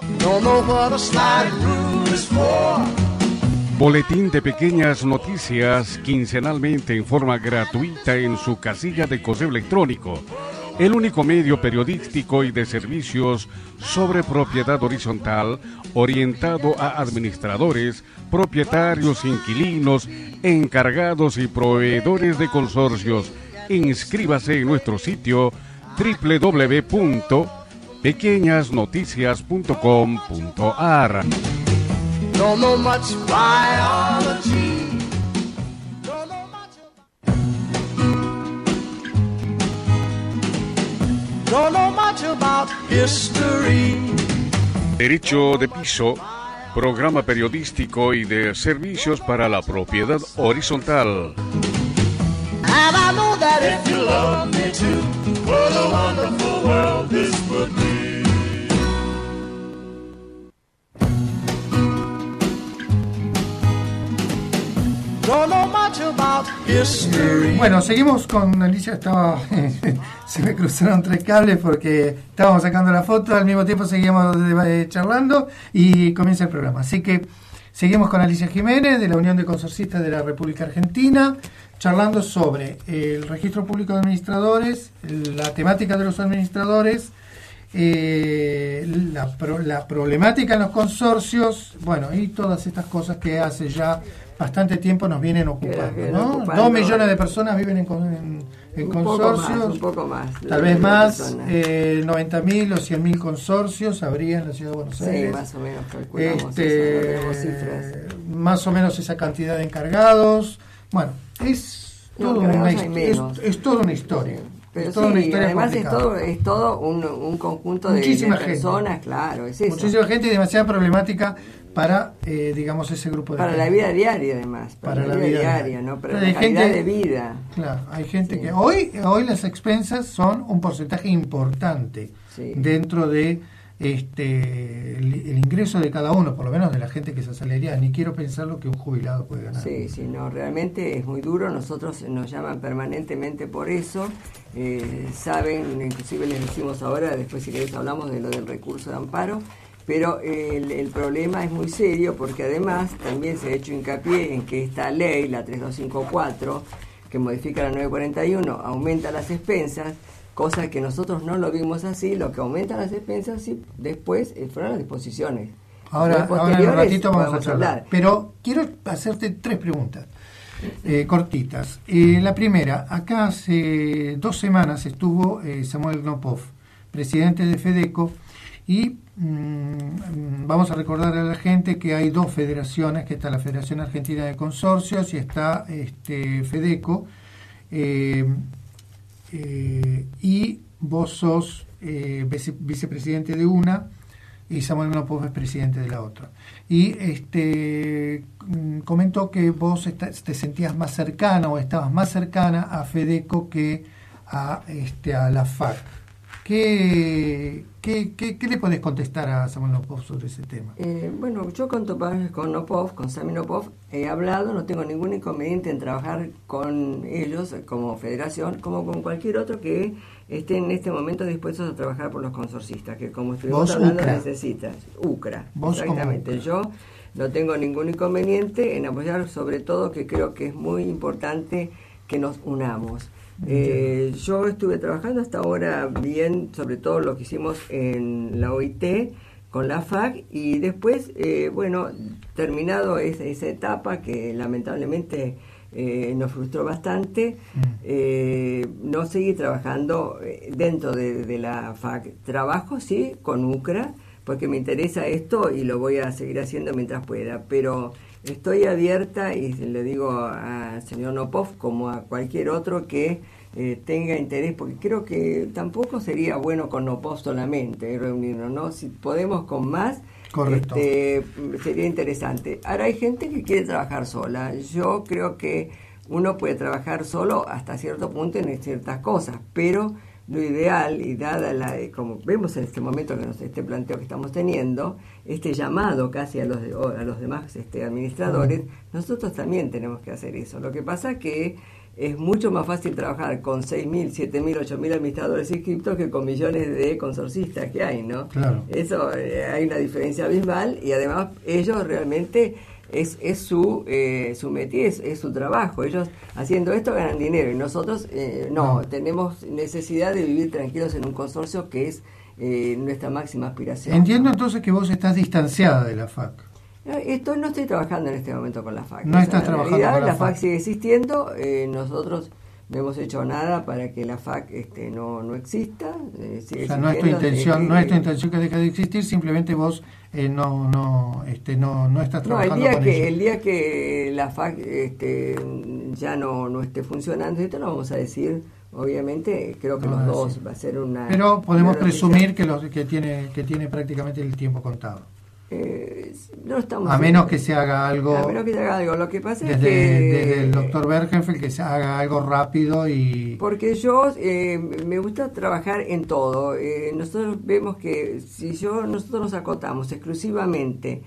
Boletín de pequeñas noticias quincenalmente en forma gratuita en su casilla de correo electrónico. El único medio periodístico y de servicios sobre propiedad horizontal orientado a administradores, propietarios, inquilinos, encargados y proveedores de consorcios. Inscríbase en nuestro sitio doble u doble u doble u punto pequeñas noticias punto com punto a r. Don't know much biology. Don't know much. Don't know much about history. Derecho de piso, programa periodístico y de servicios para la propiedad horizontal. And I know that if you love me too, what a wonderful world this would be. Don't know much about history. Bueno, seguimos con Alicia. Estaba se me cruzaron tres cables porque estábamos sacando la foto, al mismo tiempo seguíamos eh, charlando y comienza el programa. Así que seguimos con Alicia Jiménez de la Unión de Consorcistas de la República Argentina, charlando sobre el registro público de administradores, la temática de los administradores, eh, la, pro, la problemática en los consorcios, bueno, y todas estas cosas que hace ya bastante tiempo nos vienen ocupando, ¿no? ocupando. Dos millones de personas viven en, en, en un consorcios, poco más, un poco más, tal vez más, eh, noventa mil o cien mil consorcios habría en la ciudad de Buenos Aires. Sí, más o menos calculamos este, eso, no tenemos cifras. Más o menos esa cantidad de encargados. Bueno, es, No, todo una, hay menos. es, es toda una historia. Pero es toda sí, una historia además es complicada. todo, es todo un, un conjunto de, Muchísima de gente. personas, claro, es eso. Muchísima gente y demasiada problemática para, eh, digamos, ese grupo de Para gente. la vida diaria, además. Para, Para la, la vida, vida diaria, diaria. ¿no? Para Pero la hay calidad gente- de vida. Claro, hay gente Sí. que hoy hoy las expensas son un porcentaje importante Sí. dentro de este el, el ingreso de cada uno, por lo menos de la gente que se asalariada. Ni quiero pensar lo que un jubilado puede ganar. Sí, sí, no, realmente es muy duro. Nosotros nos llaman permanentemente por eso. Eh, saben, inclusive les decimos ahora, después si querés hablamos de lo del recurso de amparo, pero el, el problema es muy serio porque además también se ha hecho hincapié en que esta ley, la tres dos cinco cuatro, que modifica la nueve cuarenta y uno, aumenta las expensas, cosa que nosotros no lo vimos así. Lo que aumenta las expensas sí, después eh, fueron las disposiciones. Ahora, Las ahora en un posteriores ratito vamos a podemos charlar. hablar. Pero quiero hacerte tres preguntas eh, cortitas. Eh, la primera, acá hace dos semanas estuvo eh, Samuel Gnopov, presidente de FEDECO, y mmm, vamos a recordar a la gente que hay dos federaciones, que está la Federación Argentina de Consorcios y está este, FEDECO, eh, eh, y vos sos eh, vice, vicepresidente de una y Samuel Gnopov es presidente de la otra. Y este comentó que vos está, te sentías más cercana o estabas más cercana a FEDECO que a, este, a la F A C. ¿Qué, qué, qué, qué le podés contestar a Samuel Gnopov sobre ese tema? Eh, bueno, yo con, con Gnopov, con Sami Gnopov, he hablado, no tengo ningún inconveniente en trabajar con ellos como federación, como con cualquier otro que esté en este momento dispuestos a trabajar por los consorcistas, que como estuvimos Vos, hablando UCRA. necesitas. UCRA, Vos exactamente. como Yo no tengo ningún inconveniente en apoyar, sobre todo que creo que es muy importante que nos unamos. Eh, yo estuve trabajando hasta ahora bien, sobre todo lo que hicimos en la O I T, con la F A C, y después, eh, bueno, terminado esa, esa etapa que lamentablemente eh, nos frustró bastante, eh, no seguí trabajando dentro de, de la F A C. Trabajo, sí, con U C R A, porque me interesa esto y lo voy a seguir haciendo mientras pueda, pero estoy abierta, y le digo al señor Nopov como a cualquier otro que eh, tenga interés, porque creo que tampoco sería bueno con Nopov solamente eh, reunirnos, ¿no? Si podemos con más, correcto, este, sería interesante. Ahora hay gente que quiere trabajar sola. Yo creo que uno puede trabajar solo hasta cierto punto en ciertas cosas, pero lo ideal, y dada la, como vemos en este momento que nos, este planteo que estamos teniendo, este llamado casi a los de, a los demás este, administradores, nosotros también tenemos que hacer eso. Lo que pasa que es mucho más fácil trabajar con seis mil, siete mil, ocho mil administradores inscriptos que con millones de consorcistas que hay, ¿no? Claro. Eso, eh, hay una diferencia abismal, y además ellos realmente es, es su eh, su métier, es, es su trabajo. Ellos haciendo esto ganan dinero, y nosotros eh, no, no, tenemos necesidad de vivir tranquilos en un consorcio que es eh, nuestra máxima aspiración. Entiendo entonces que vos estás distanciada de la F A C. Esto no estoy trabajando en este momento con la F A C. No estás trabajando realidad, con la, la F A C. F A C sigue existiendo, eh, nosotros no hemos hecho nada para que la F A C este, no, no exista. Eh, sigue o sea, no es tu intención, eh, no es tu intención que deje de existir, simplemente vos eh, no no este no no estás trabajando no, el día con que ella. El día que la F A C este, ya no, no esté funcionando, esto lo vamos a decir. Obviamente, creo que no, los dos sí. Va a ser una... Pero podemos una presumir que los que tiene que tiene prácticamente el tiempo contado. Eh, no estamos a menos que se haga algo. A menos que se haga algo. Lo que pasa desde, es que... Desde el doctor Bergenfeld, que se haga algo rápido y... Porque yo eh, me gusta trabajar en todo. Eh, nosotros vemos que si yo nosotros nos acotamos exclusivamente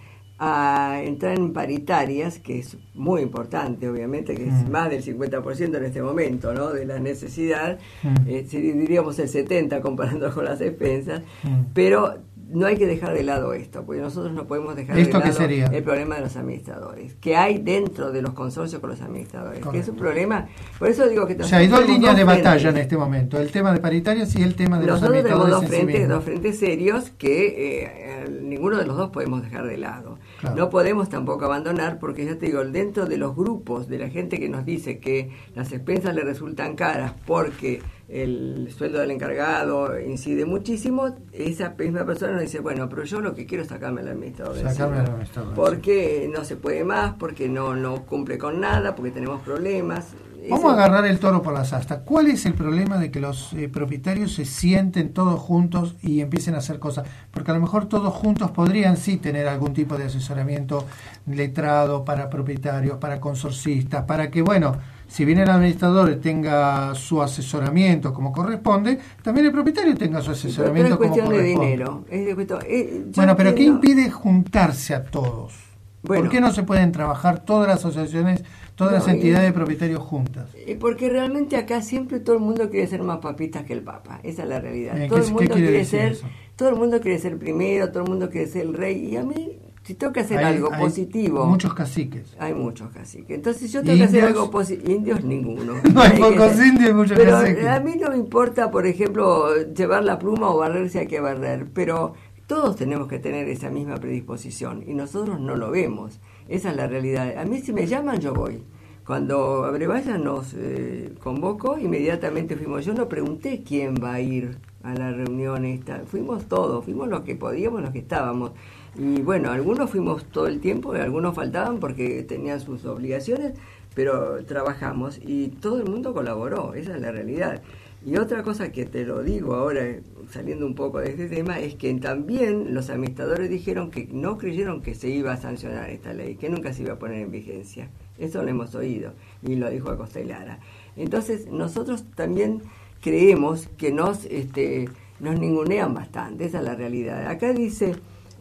a entrar en paritarias, que es muy importante, obviamente, que es mm. más del cincuenta por ciento en este momento, ¿no? De la necesidad, mm. eh, diríamos el setenta por ciento comparando con las expensas, mm. pero no hay que dejar de lado esto, porque nosotros no podemos dejar ¿Esto de lado qué sería? El problema de los administradores, que hay dentro de los consorcios con los administradores, Correcto. Que es un problema, por eso digo que... O sea, hay dos líneas de batalla en este momento, el tema de paritarias y el tema de nosotros los administradores. Nosotros tenemos dos frentes, dos frentes serios que eh, ninguno de los dos podemos dejar de lado. Claro. No podemos tampoco abandonar, porque ya te digo, dentro de los grupos de la gente que nos dice que las expensas le resultan caras porque el sueldo del encargado incide muchísimo, esa misma persona nos dice, bueno, pero yo lo que quiero es sacarme al administrador. Sacarme al administrador. Porque no se puede más, porque no, no cumple con nada, porque tenemos problemas. Vamos a agarrar el toro por las astas. ¿Cuál es el problema de que los eh, propietarios se sienten todos juntos y empiecen a hacer cosas? Porque a lo mejor todos juntos podrían sí tener algún tipo de asesoramiento letrado para propietarios, para consorcistas, para que, bueno, si bien el administrador tenga su asesoramiento como corresponde, también el propietario tenga su asesoramiento como corresponde. Pero es cuestión de dinero. Es de cuestión, eh, bueno, pero entiendo. ¿qué impide juntarse a todos? Bueno, ¿por qué no se pueden trabajar todas las asociaciones, todas no, las entidades y, de propietarios juntas? Porque realmente acá siempre todo el mundo quiere ser más papistas que el Papa. Esa es la realidad. Eh, todo el mundo quiere ser, eso? todo el mundo quiere ser primero, todo el mundo quiere ser el rey. Y a mí, si tengo que hacer hay, algo hay positivo... muchos caciques. Hay muchos caciques. Entonces yo tengo que hacer algo positivo. Indios ninguno. No hay, hay pocos indios y muchos pero caciques. Pero a mí no me importa, por ejemplo, llevar la pluma o barrer si hay que barrer. Pero todos tenemos que tener esa misma predisposición. Y nosotros no lo vemos. Esa es la realidad. A mí si me llaman yo voy. Cuando Abrevaya nos eh, convocó, inmediatamente fuimos. Yo no pregunté quién va a ir a la reunión esta. Fuimos todos, fuimos los que podíamos, los que estábamos. Y bueno, algunos fuimos todo el tiempo, algunos faltaban porque tenían sus obligaciones, pero trabajamos y todo el mundo colaboró, esa es la realidad. Y otra cosa que te lo digo ahora, saliendo un poco de este tema, es que también los administradores dijeron que no creyeron que se iba a sancionar esta ley, que nunca se iba a poner en vigencia. Eso lo hemos oído, y lo dijo Acosta y Lara. Entonces, nosotros también creemos que nos, este, nos ningunean bastante, esa es la realidad. Acá dice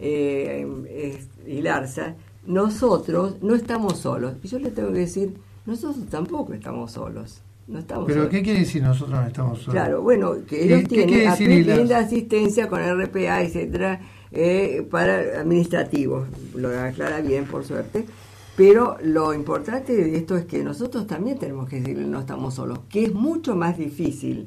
eh, eh, Ilarza, nosotros no estamos solos. Y yo le tengo que decir, nosotros tampoco estamos solos. No estamos ¿Pero solos. qué quiere decir nosotros no estamos solos? Claro, bueno, que ellos tienen, tienen asistencia con R P A, etcétera, eh, para administrativos, lo aclara bien, por suerte. Pero lo importante de esto es que nosotros también tenemos que decirle no estamos solos, que es mucho más difícil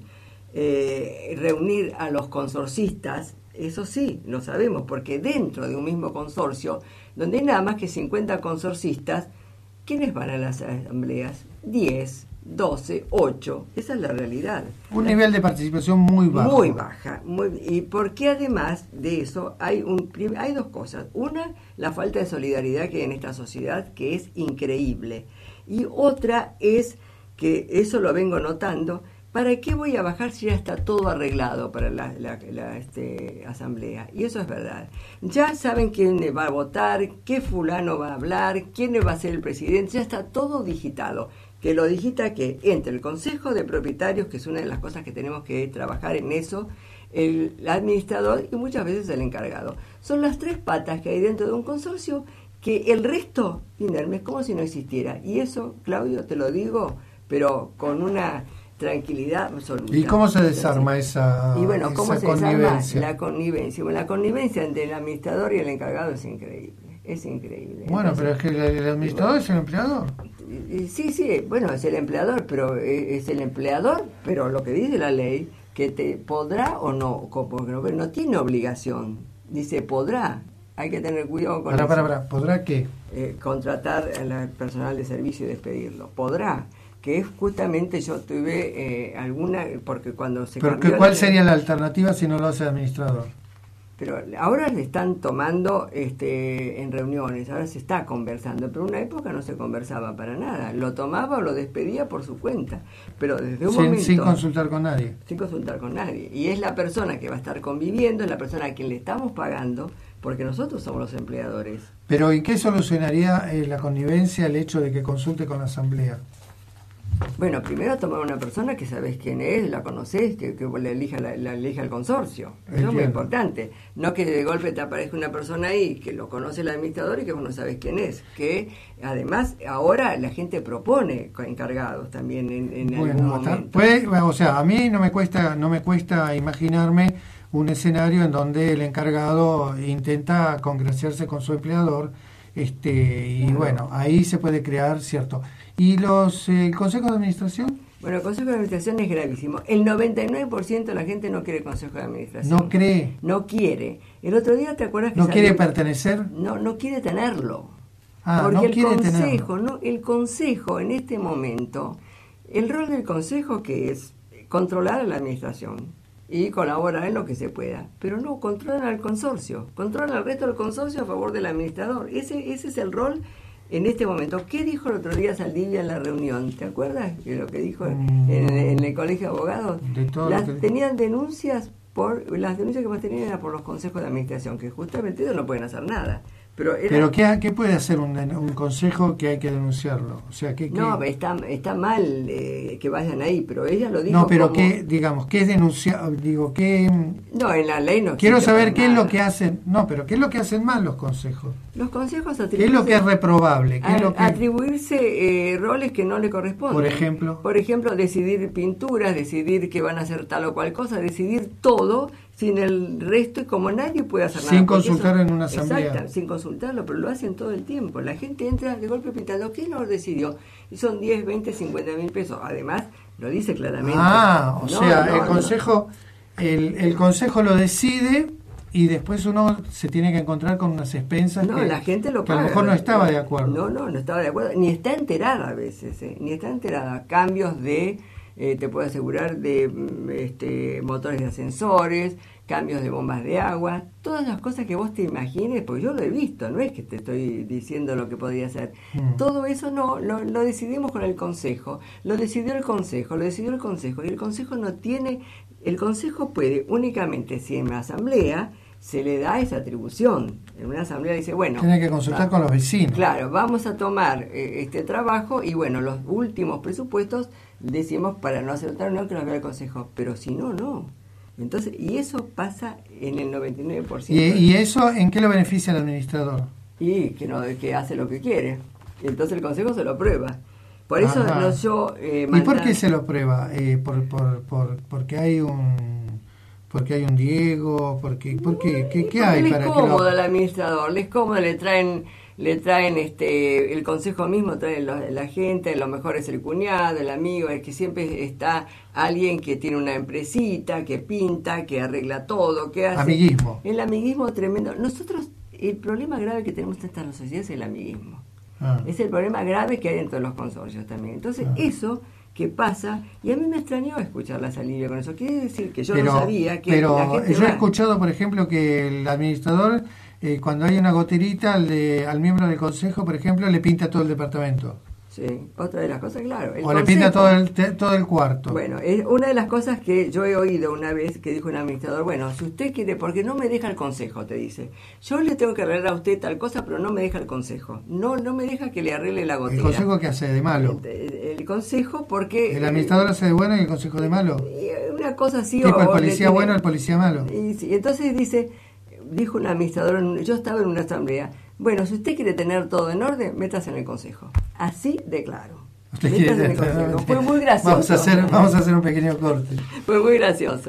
eh, reunir a los consorcistas, eso sí, lo sabemos, porque dentro de un mismo consorcio, donde hay nada más que cincuenta consorcistas, ¿quiénes van a las asambleas? diez, doce, ocho, esa es la realidad. Un nivel de participación muy bajo. Muy baja, muy, y porque además de eso hay, un, hay dos cosas. Una, la falta de solidaridad que hay en esta sociedad, que es increíble. Y otra es que, eso lo vengo notando, ¿para qué voy a bajar si ya está todo arreglado para la, la, la este, asamblea? Y eso es verdad. Ya saben quién va a votar, qué fulano va a hablar, quién va a ser el presidente, ya está todo digitado. Que lo digita que entre el Consejo de Propietarios, que es una de las cosas que tenemos que trabajar en eso, el administrador y muchas veces el encargado. Son las tres patas que hay dentro de un consorcio, que el resto, inerme, es como si no existiera. Y eso, Claudio, te lo digo, pero con una tranquilidad absoluta. ¿Y cómo se desarma esa, y bueno, ¿cómo esa se connivencia? Desarma la connivencia? Bueno, la connivencia entre el administrador y el encargado es increíble. Es increíble. Bueno, Entonces, pero es que el, el administrador es el empleador. Sí, sí, bueno, es el empleador, pero es el empleador, pero lo que dice la ley, que te podrá o no, porque no, no tiene obligación, dice podrá, hay que tener cuidado con para, eso. Para, para, ¿podrá qué? Eh, contratar al personal de servicio y despedirlo, podrá, que es justamente, yo tuve eh, alguna, porque cuando se pero cambió... que, ¿cuál la, sería la alternativa si no lo hace el administrador? Pero ahora le están tomando este, en reuniones, ahora se está conversando, pero en una época no se conversaba para nada, lo tomaba o lo despedía por su cuenta, pero desde un sin, momento... Sin consultar con nadie. Sin consultar con nadie, y es la persona que va a estar conviviendo, es la persona a quien le estamos pagando, porque nosotros somos los empleadores. Pero ¿y qué solucionaría eh, la connivencia el hecho de que consulte con la asamblea? Bueno, primero tomar una persona que sabes quién es, la conoces, que, que le elija la, la elija el consorcio. Eso Entiendo. Es muy importante. No que de golpe te aparezca una persona ahí que lo conoce el administrador y que vos no sabes quién es. Que además ahora la gente propone encargados también en, en bueno, algún momento. Puede, o sea, a mí no me cuesta no me cuesta imaginarme un escenario en donde el encargado intenta congraciarse con su empleador, este y claro. Bueno, ahí se puede crear cierto. ¿Y los eh, el Consejo de Administración? Bueno, el Consejo de Administración es gravísimo. El noventa y nueve por ciento de la gente no quiere el Consejo de Administración. ¿No cree? No quiere. El otro día, ¿te acuerdas que ¿No salió? quiere pertenecer? No, no quiere tenerlo. Ah, Porque no el quiere Consejo, tenerlo. no, el Consejo en este momento, el rol del Consejo que es controlar a la Administración y colaborar en lo que se pueda, pero no controlan al consorcio, controlan al resto del consorcio a favor del administrador. Ese, ese es el rol en este momento. ¿Qué dijo el otro día Saldivia en la reunión? ¿Te acuerdas de lo que dijo mm, en, en el Colegio de Abogados? De todo las, que... Tenían denuncias, por las denuncias que más tenían eran por los consejos de administración, que justamente ellos no pueden hacer nada. Pero, era... ¿Pero qué, qué puede hacer un, un consejo que hay que denunciarlo? O sea, ¿qué, qué... No, está, está mal eh, que vayan ahí, pero ella lo dijo. No, pero como... qué, digamos, ¿qué es denunciar? Digo, ¿qué...? No, en la ley no. Quiero saber qué nada. es lo que hacen... No, pero ¿qué es lo que hacen mal los consejos? Los consejos atribuirse... ¿Qué es lo que es reprobable? ¿Qué a, es lo que... Atribuirse eh, roles que no le corresponden. Por ejemplo. Por ejemplo, decidir pinturas, decidir que van a hacer tal o cual cosa, decidir todo sin el resto y como nadie puede hacer nada. Sin consultar eso, en una asamblea. Exacto, sin consultarlo, pero lo hacen todo el tiempo. La gente entra de golpe pintando. ¿Qué lo decidió? Y son diez, veinte, cincuenta mil pesos. Además, lo dice claramente. Ah, o no, sea, no, el consejo no. el, el consejo lo decide y después uno se tiene que encontrar con unas expensas no, que, la gente lo que paga, a lo mejor no estaba de acuerdo. No, no, no estaba de acuerdo. Ni está enterada a veces, ¿eh? Ni está enterada. Cambios de, eh, te puedo asegurar, de este, motores de ascensores, cambios de bombas de agua, todas las cosas que vos te imagines, porque yo lo he visto, no es que te estoy diciendo lo que podría ser. Mm. Todo eso no, lo, lo decidimos con el Consejo, lo decidió el Consejo, lo decidió el Consejo, y el Consejo no tiene, el Consejo puede únicamente, si en la Asamblea se le da esa atribución, en una Asamblea dice, bueno... Tiene que consultar va, con los vecinos. Claro, vamos a tomar eh, este trabajo, y bueno, los últimos presupuestos decimos para no hacer otra reunión que los vea el Consejo, pero si no, no. Entonces, y eso pasa en el noventa y nueve por ciento. ¿Y, y eso en qué lo beneficia al administrador? Y que no que hace lo que quiere. Y entonces el Consejo se lo aprueba. Por eso no yo... Eh, mandar... ¿Y por qué se lo prueba? Eh, por, por, por, porque hay un... Porque hay un Diego, porque, porque ¿qué, qué hay porque para le es cómodo que lo... al administrador, le es cómodo, le traen le traen este el consejo mismo, trae lo, la gente, lo mejor es el cuñado, el amigo, es que siempre está alguien que tiene una empresita, que pinta, que arregla todo, que hace... Amiguismo. El amiguismo tremendo. Nosotros, el problema grave que tenemos en esta sociedad es el amiguismo. Ah. Es el problema grave que hay dentro de los consorcios también. Entonces, Ah. eso que pasa, y a mí me extrañó escuchar la Salivia con eso. Quiere decir que yo pero, no sabía que pero la gente yo va... he escuchado, por ejemplo, que el administrador, eh, cuando hay una goterita, al, de, al miembro del consejo, por ejemplo, le pinta todo el departamento. Sí, otra de las cosas, claro. El o consejo, le pinta todo el, te, todo el cuarto. Bueno, es una de las cosas que yo he oído una vez que dijo un administrador, bueno, si usted quiere, porque no me deja el consejo, te dice. Yo le tengo que arreglar a usted tal cosa, pero no me deja el consejo. No no me deja que le arregle la gotera. ¿El consejo qué hace de malo? El, el consejo porque... ¿El administrador hace de bueno y el consejo de malo? Una cosa así... Tipo o, el o policía tiene, bueno, el policía malo. Y, sí, entonces dice, dijo un administrador, yo estaba en una asamblea, bueno, si usted quiere tener todo en orden, métase en el consejo. Así de claro. Usted quiere, fue muy gracioso. Vamos a hacer, vamos a hacer un pequeño corte. Fue muy gracioso.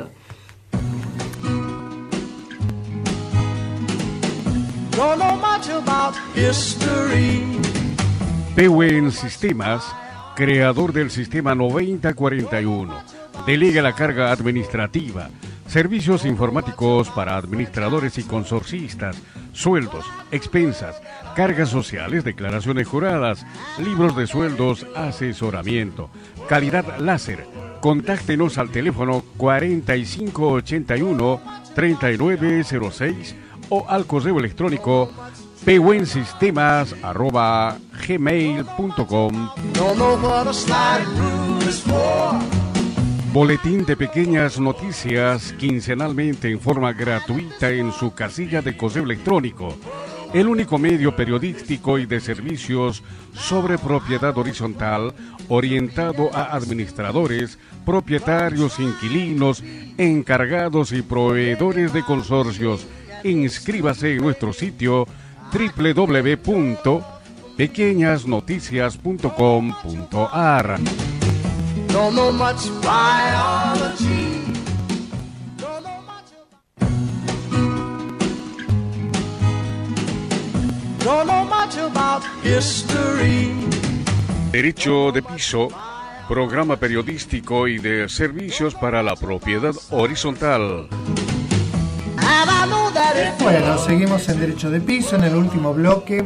Don't know much about history. Pewen Sistemas, creador del sistema noventa cuarenta y uno, delega la carga administrativa, servicios informáticos para administradores y consorcistas, sueldos, expensas, cargas sociales, declaraciones juradas, libros de sueldos, asesoramiento, calidad láser. Contáctenos al teléfono cuarenta y cinco ochenta y uno treinta y nueve cero seis o al correo electrónico pewensistemas arroba gmail punto com. Don't know what a sliding rule is for. Boletín de pequeñas noticias quincenalmente en forma gratuita en su casilla de correo electrónico. El único medio periodístico y de servicios sobre propiedad horizontal orientado a administradores, propietarios, inquilinos, encargados y proveedores de consorcios. Inscríbase en nuestro sitio doble u doble u doble u punto pequeñas noticias punto com punto a r. Don't know much biology. Don't know much about... Don't know much about history. Derecho de piso, programa periodístico y de servicios para la propiedad horizontal. And I know that it Bueno, seguimos en Derecho de Piso, en el último bloque,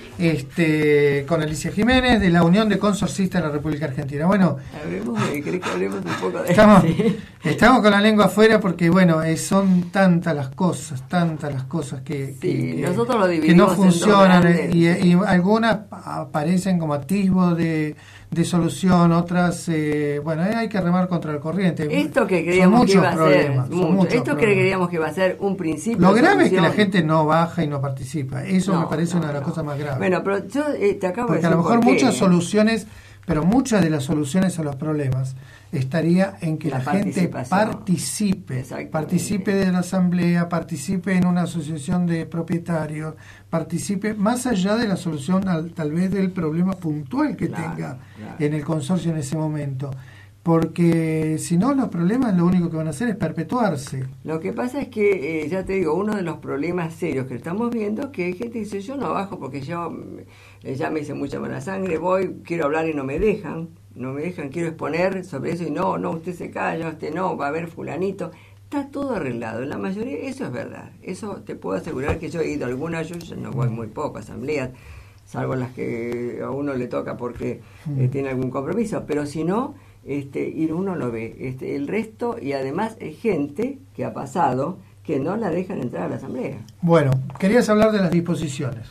este, con Alicia Jiménez, de la Unión de Consorcistas de la República Argentina. Bueno, Hablemos de, ¿querés que hablemos un poco de estamos, sí. estamos con la lengua afuera porque, bueno, eh, son tantas las cosas, tantas las cosas que, Sí, que, que- nosotros lo que no dividimos en dos funcionan, eh, grandes. y, y algunas aparecen como atisbos de, de solución, otras, eh, bueno, eh, hay que remar contra la corriente. Esto que Son creíamos que muchos iba a ser problemas, son mucho. muchos Esto que problemas. creíamos que iba a ser un principio Lo de grave es que la solución. gente no baja y no participa. Eso No, me parece no, una de las no. cosas más graves. Bueno, pero yo eh, te acabo Porque de a decir lo mejor por qué, muchas ¿eh? soluciones, pero muchas de las soluciones a los problemas estaría en que La la, gente participación. participe, Exactamente. participe de la asamblea, participe en una asociación de propietarios, participe más allá de la solución al, tal vez del problema puntual que Claro, tenga claro. en el consorcio en ese momento. Porque si no, los problemas lo único que van a hacer es perpetuarse. Lo que pasa es que, eh, ya te digo, uno de los problemas serios que estamos viendo es que hay gente que dice, yo no bajo porque yo eh, ya me hice mucha mala sangre, voy, quiero hablar y no me dejan, no me dejan, quiero exponer sobre eso y no, no, usted se calla, usted no, va a haber fulanito. Está todo arreglado, en la mayoría, eso es verdad. Eso te puedo asegurar que yo he ido a algunas, yo, yo no voy muy poco a asambleas, salvo las que a uno le toca porque eh, tiene algún compromiso, pero si no... Este, y uno lo ve, este, el resto, y además hay gente que ha pasado que no la dejan entrar a la asamblea. Bueno, querías hablar de las disposiciones.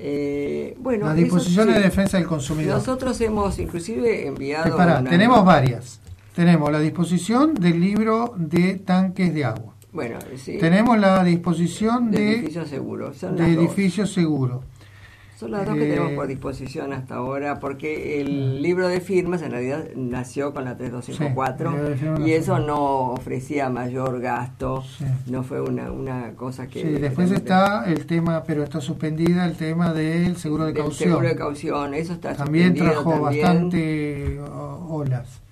Eh, bueno, Las eso disposiciones sí. de defensa del consumidor. Nosotros hemos inclusive enviado... Espera, una- tenemos varias. Tenemos la disposición del libro de tanques de agua. Bueno, sí, Tenemos la disposición de de, edificios seguros. Son de las dos. edificios seguros. Son las dos que Eh, tenemos por disposición hasta ahora, porque el libro de firmas en realidad nació con la tres dos cinco cuatro Sí, el libro de firmas y nació eso con- no ofrecía mayor gasto, Sí. no fue una, una cosa que... Sí, después está el tema, pero está suspendida el tema del seguro de del caución. seguro de caución, eso está También suspendido trajo también. bastante o- olas.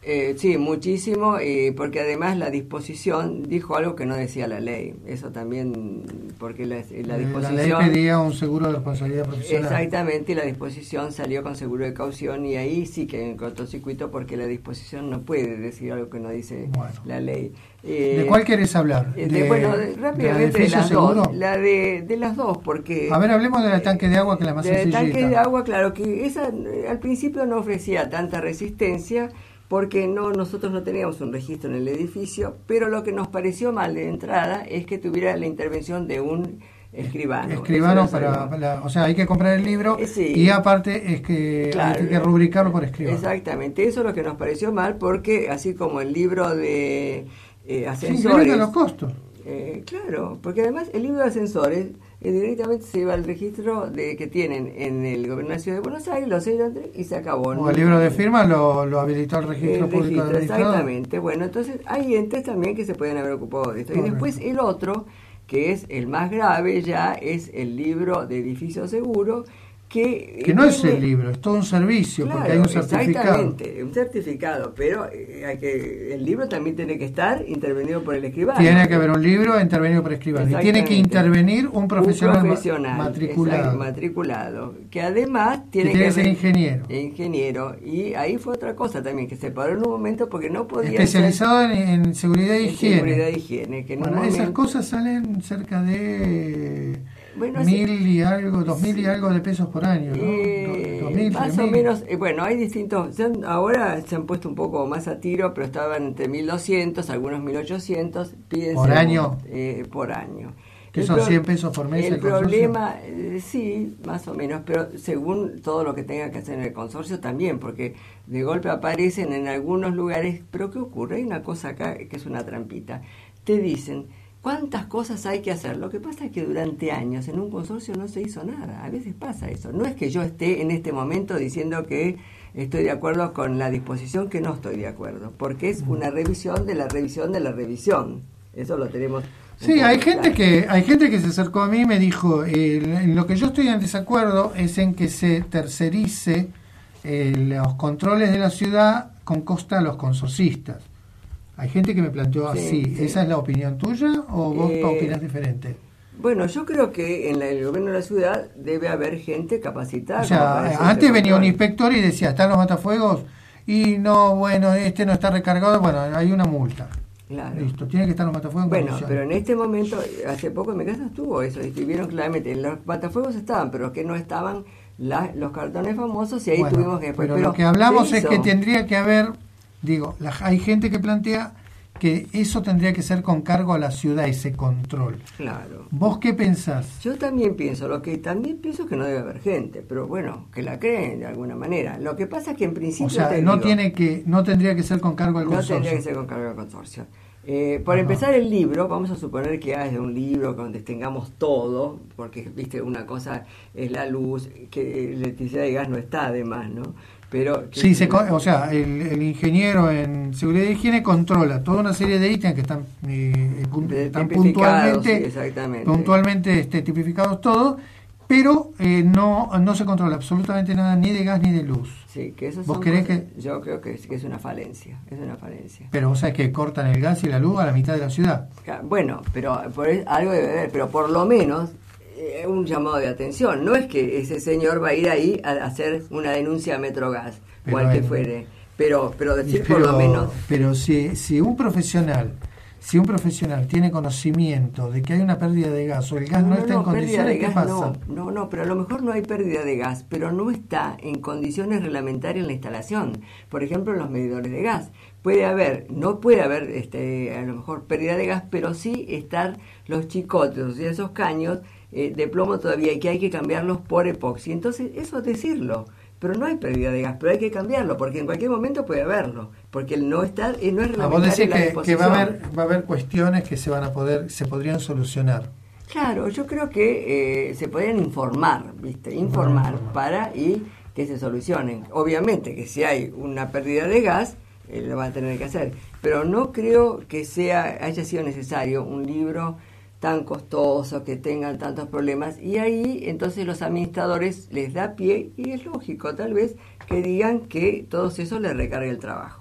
Eh, sí, muchísimo, eh, porque además la disposición dijo algo que no decía la ley. Eso también, porque la, la disposición... La ley pedía un seguro de responsabilidad profesional. Exactamente, y la disposición salió con seguro de caución, y ahí sí que hay un cortocircuito, porque la disposición no puede decir algo que no dice bueno. la ley. Eh, ¿De cuál querés hablar? De, de, bueno, de, rápidamente de, de las seguro? dos. La de, de las dos, porque... A ver, hablemos de la tanque de agua, que es la más sencillita. De la tanque de agua, claro, que esa al principio no ofrecía tanta resistencia, porque no nosotros no teníamos un registro en el edificio, pero lo que nos pareció mal de entrada es que tuviera la intervención de un escribano. Escribano para, para, o sea, hay que comprar el libro eh, sí. y aparte es que claro, hay que rubricarlo por escribano. Exactamente, eso es lo que nos pareció mal, porque así como el libro de eh, ascensores... Sí, incluye los costos. Eh, claro, porque además el libro de ascensores eh, directamente se iba al registro de que tienen en el gobierno de la Ciudad de Buenos Aires, los sellos y se acabó. O el libro de firma lo, lo habilitó el registro el público registro, exactamente. Bueno, entonces hay entes también que se pueden haber ocupado de esto. Correcto. Y después el otro, que es el más grave ya, es el libro de edificio seguro, que, que no tiene, es el libro, es todo un servicio, claro, porque hay un certificado. Exactamente, un certificado, pero eh, hay que, el libro también tiene que estar intervenido por el escribano. Tiene que haber un libro intervenido por escribano. Y tiene que intervenir un profesional, un profesional matriculado. Exacto, matriculado, que además tiene que, tiene que ser ingeniero. Ingeniero. Y ahí fue otra cosa también, que se paró en un momento porque no podía especializado ser, en, en seguridad e higiene. Seguridad e higiene. Que bueno, esas momento, cosas salen cerca de... Bueno, mil sí. y algo, dos mil y algo de pesos por año, ¿no? Eh, dos mil, más o menos, eh, bueno, hay distintos, se han, ahora se han puesto un poco más a tiro, pero estaban entre mil doscientos, algunos mil ochocientos, piden por año, eh, por año. Que el son pro, cien pesos por mes. El, el problema, eh, sí, más o menos, pero según todo lo que tenga que hacer en el consorcio también, porque de golpe aparecen en algunos lugares, pero ¿qué ocurre? Hay una cosa acá que es una trampita. Te dicen, ¿cuántas cosas hay que hacer? Lo que pasa es que durante años en un consorcio no se hizo nada. A veces pasa eso. No es que yo esté en este momento diciendo que estoy de acuerdo con la disposición, que no estoy de acuerdo, porque es una revisión de la revisión de la revisión. Eso lo tenemos. Sí, hay gente que hay gente que se acercó a mí y me dijo, eh, en lo que yo estoy en desacuerdo es en que se tercerice eh, los controles de la ciudad con costa a los consorcistas. Hay gente que me planteó así. Sí, sí. ¿Esa es la opinión tuya o vos eh, opinás diferente? Bueno, yo creo que en la, el gobierno de la ciudad debe haber gente capacitada. O sea, antes venía un inspector y decía, ¿están los matafuegos? Y no, bueno, este no está recargado, bueno, hay una multa. Claro. Listo, tiene que estar los matafuegos en Bueno, condición. Pero en este momento, hace poco en mi casa estuvo eso, escribieron claramente, los matafuegos estaban, pero que no estaban la, los cartones famosos, y ahí bueno, tuvimos que después. Pero, pero lo que hablamos es que tendría que haber, digo, la, hay gente que plantea que eso tendría que ser con cargo a la ciudad, ese control. Claro. ¿Vos qué pensás? Yo también pienso, lo que también pienso es que no debe haber gente, pero bueno, que la creen de alguna manera. Lo que pasa es que en principio... O sea, no, digo, tiene que, no tendría que ser con cargo al consorcio. No tendría que ser con cargo al consorcio. Eh, por Ajá. empezar el libro, vamos a suponer que es un libro donde tengamos todo, porque viste, una cosa es la luz, que electricidad y gas no está además, ¿no? Pero sí, se, o sea, el, el ingeniero en seguridad e higiene controla toda una serie de ítems que están, eh, están puntualmente, sí, puntualmente este, tipificados todos, pero eh, no no se controla absolutamente nada ni de gas ni de luz. Sí, que eso ¿Vos querés cosas, que yo creo que es, que es una falencia, es una falencia. Pero vos sabés que cortan el gas y la luz a la mitad de la ciudad. Bueno, pero por algo debe haber, pero por lo menos eh, un llamado de atención. No es que ese señor va a ir ahí a hacer una denuncia a Metrogas, pero cual que hay, fuere. Pero, pero decir pero, por lo menos. Pero si, si un profesional Si un profesional tiene conocimiento de que hay una pérdida de gas o el gas no, no, no está no, en condiciones, ¿qué pasa? No, no, no, pero a lo mejor no hay pérdida de gas, pero no está en condiciones reglamentarias en la instalación. Por ejemplo, en los medidores de gas. Puede haber, no puede haber este, a lo mejor pérdida de gas, pero sí estar los chicotes, o sea, esos caños eh, de plomo todavía, y que hay que cambiarlos por epoxi. Entonces, eso es decirlo. Pero no hay pérdida de gas, pero hay que cambiarlo, porque en cualquier momento puede haberlo, porque no está, no es reglamentario. Vos decís la que, que va a haber va a haber cuestiones que se van a poder se podrían solucionar. Claro, yo creo que eh, se podrían informar, viste, informar bueno, para y que se solucionen. Obviamente que si hay una pérdida de gas eh, lo van a tener que hacer, pero no creo que sea haya sido necesario un libro tan costoso, que tengan tantos problemas, y ahí entonces los administradores les da pie, y es lógico tal vez que digan que todos esos les recargue el trabajo.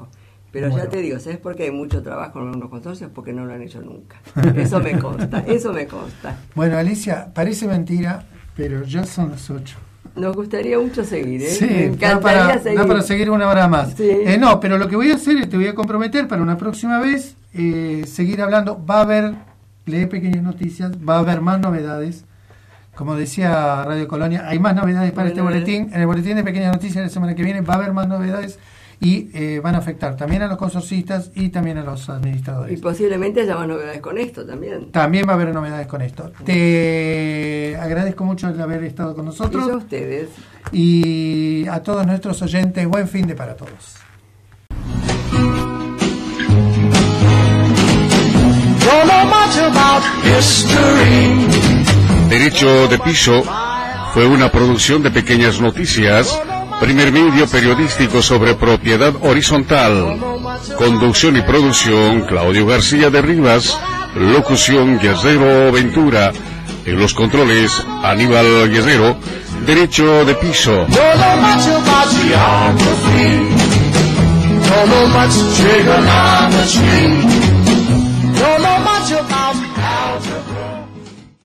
Pero Bueno. ya te digo, ¿sabes por qué hay mucho trabajo en los consorcios? Porque no lo han hecho nunca. Eso me consta, eso me consta. Bueno, Alicia, parece mentira, pero ya son las ocho. Nos gustaría mucho seguir, ¿eh? Sí, Me da encantaría para, seguir. da para seguir una hora más. Sí. Eh, no, pero lo que voy a hacer es te voy a comprometer para una próxima vez eh, seguir hablando. Va a haber, lee pequeñas noticias, va a haber más novedades. Como decía Radio Colonia, hay más novedades para Bueno, este boletín. En el boletín de pequeñas noticias de la semana que viene va a haber más novedades y eh, van a afectar también a los consorcistas y también a los Y administradores. posiblemente haya más novedades con esto también. También va a haber novedades con esto. Te agradezco mucho el haber estado con Y nosotros. yo a ustedes. Y a todos nuestros oyentes, buen fin de para todos. Don't know much about history. Derecho de Piso fue una producción de Pequeñas Noticias, primer medio periodístico sobre propiedad horizontal. Conducción y producción, Claudio García de Rivas. Locución, Guerrero Ventura. En los controles, Aníbal Guerrero. Derecho de Piso. Don't know much about geography. Don't know much trigonometry.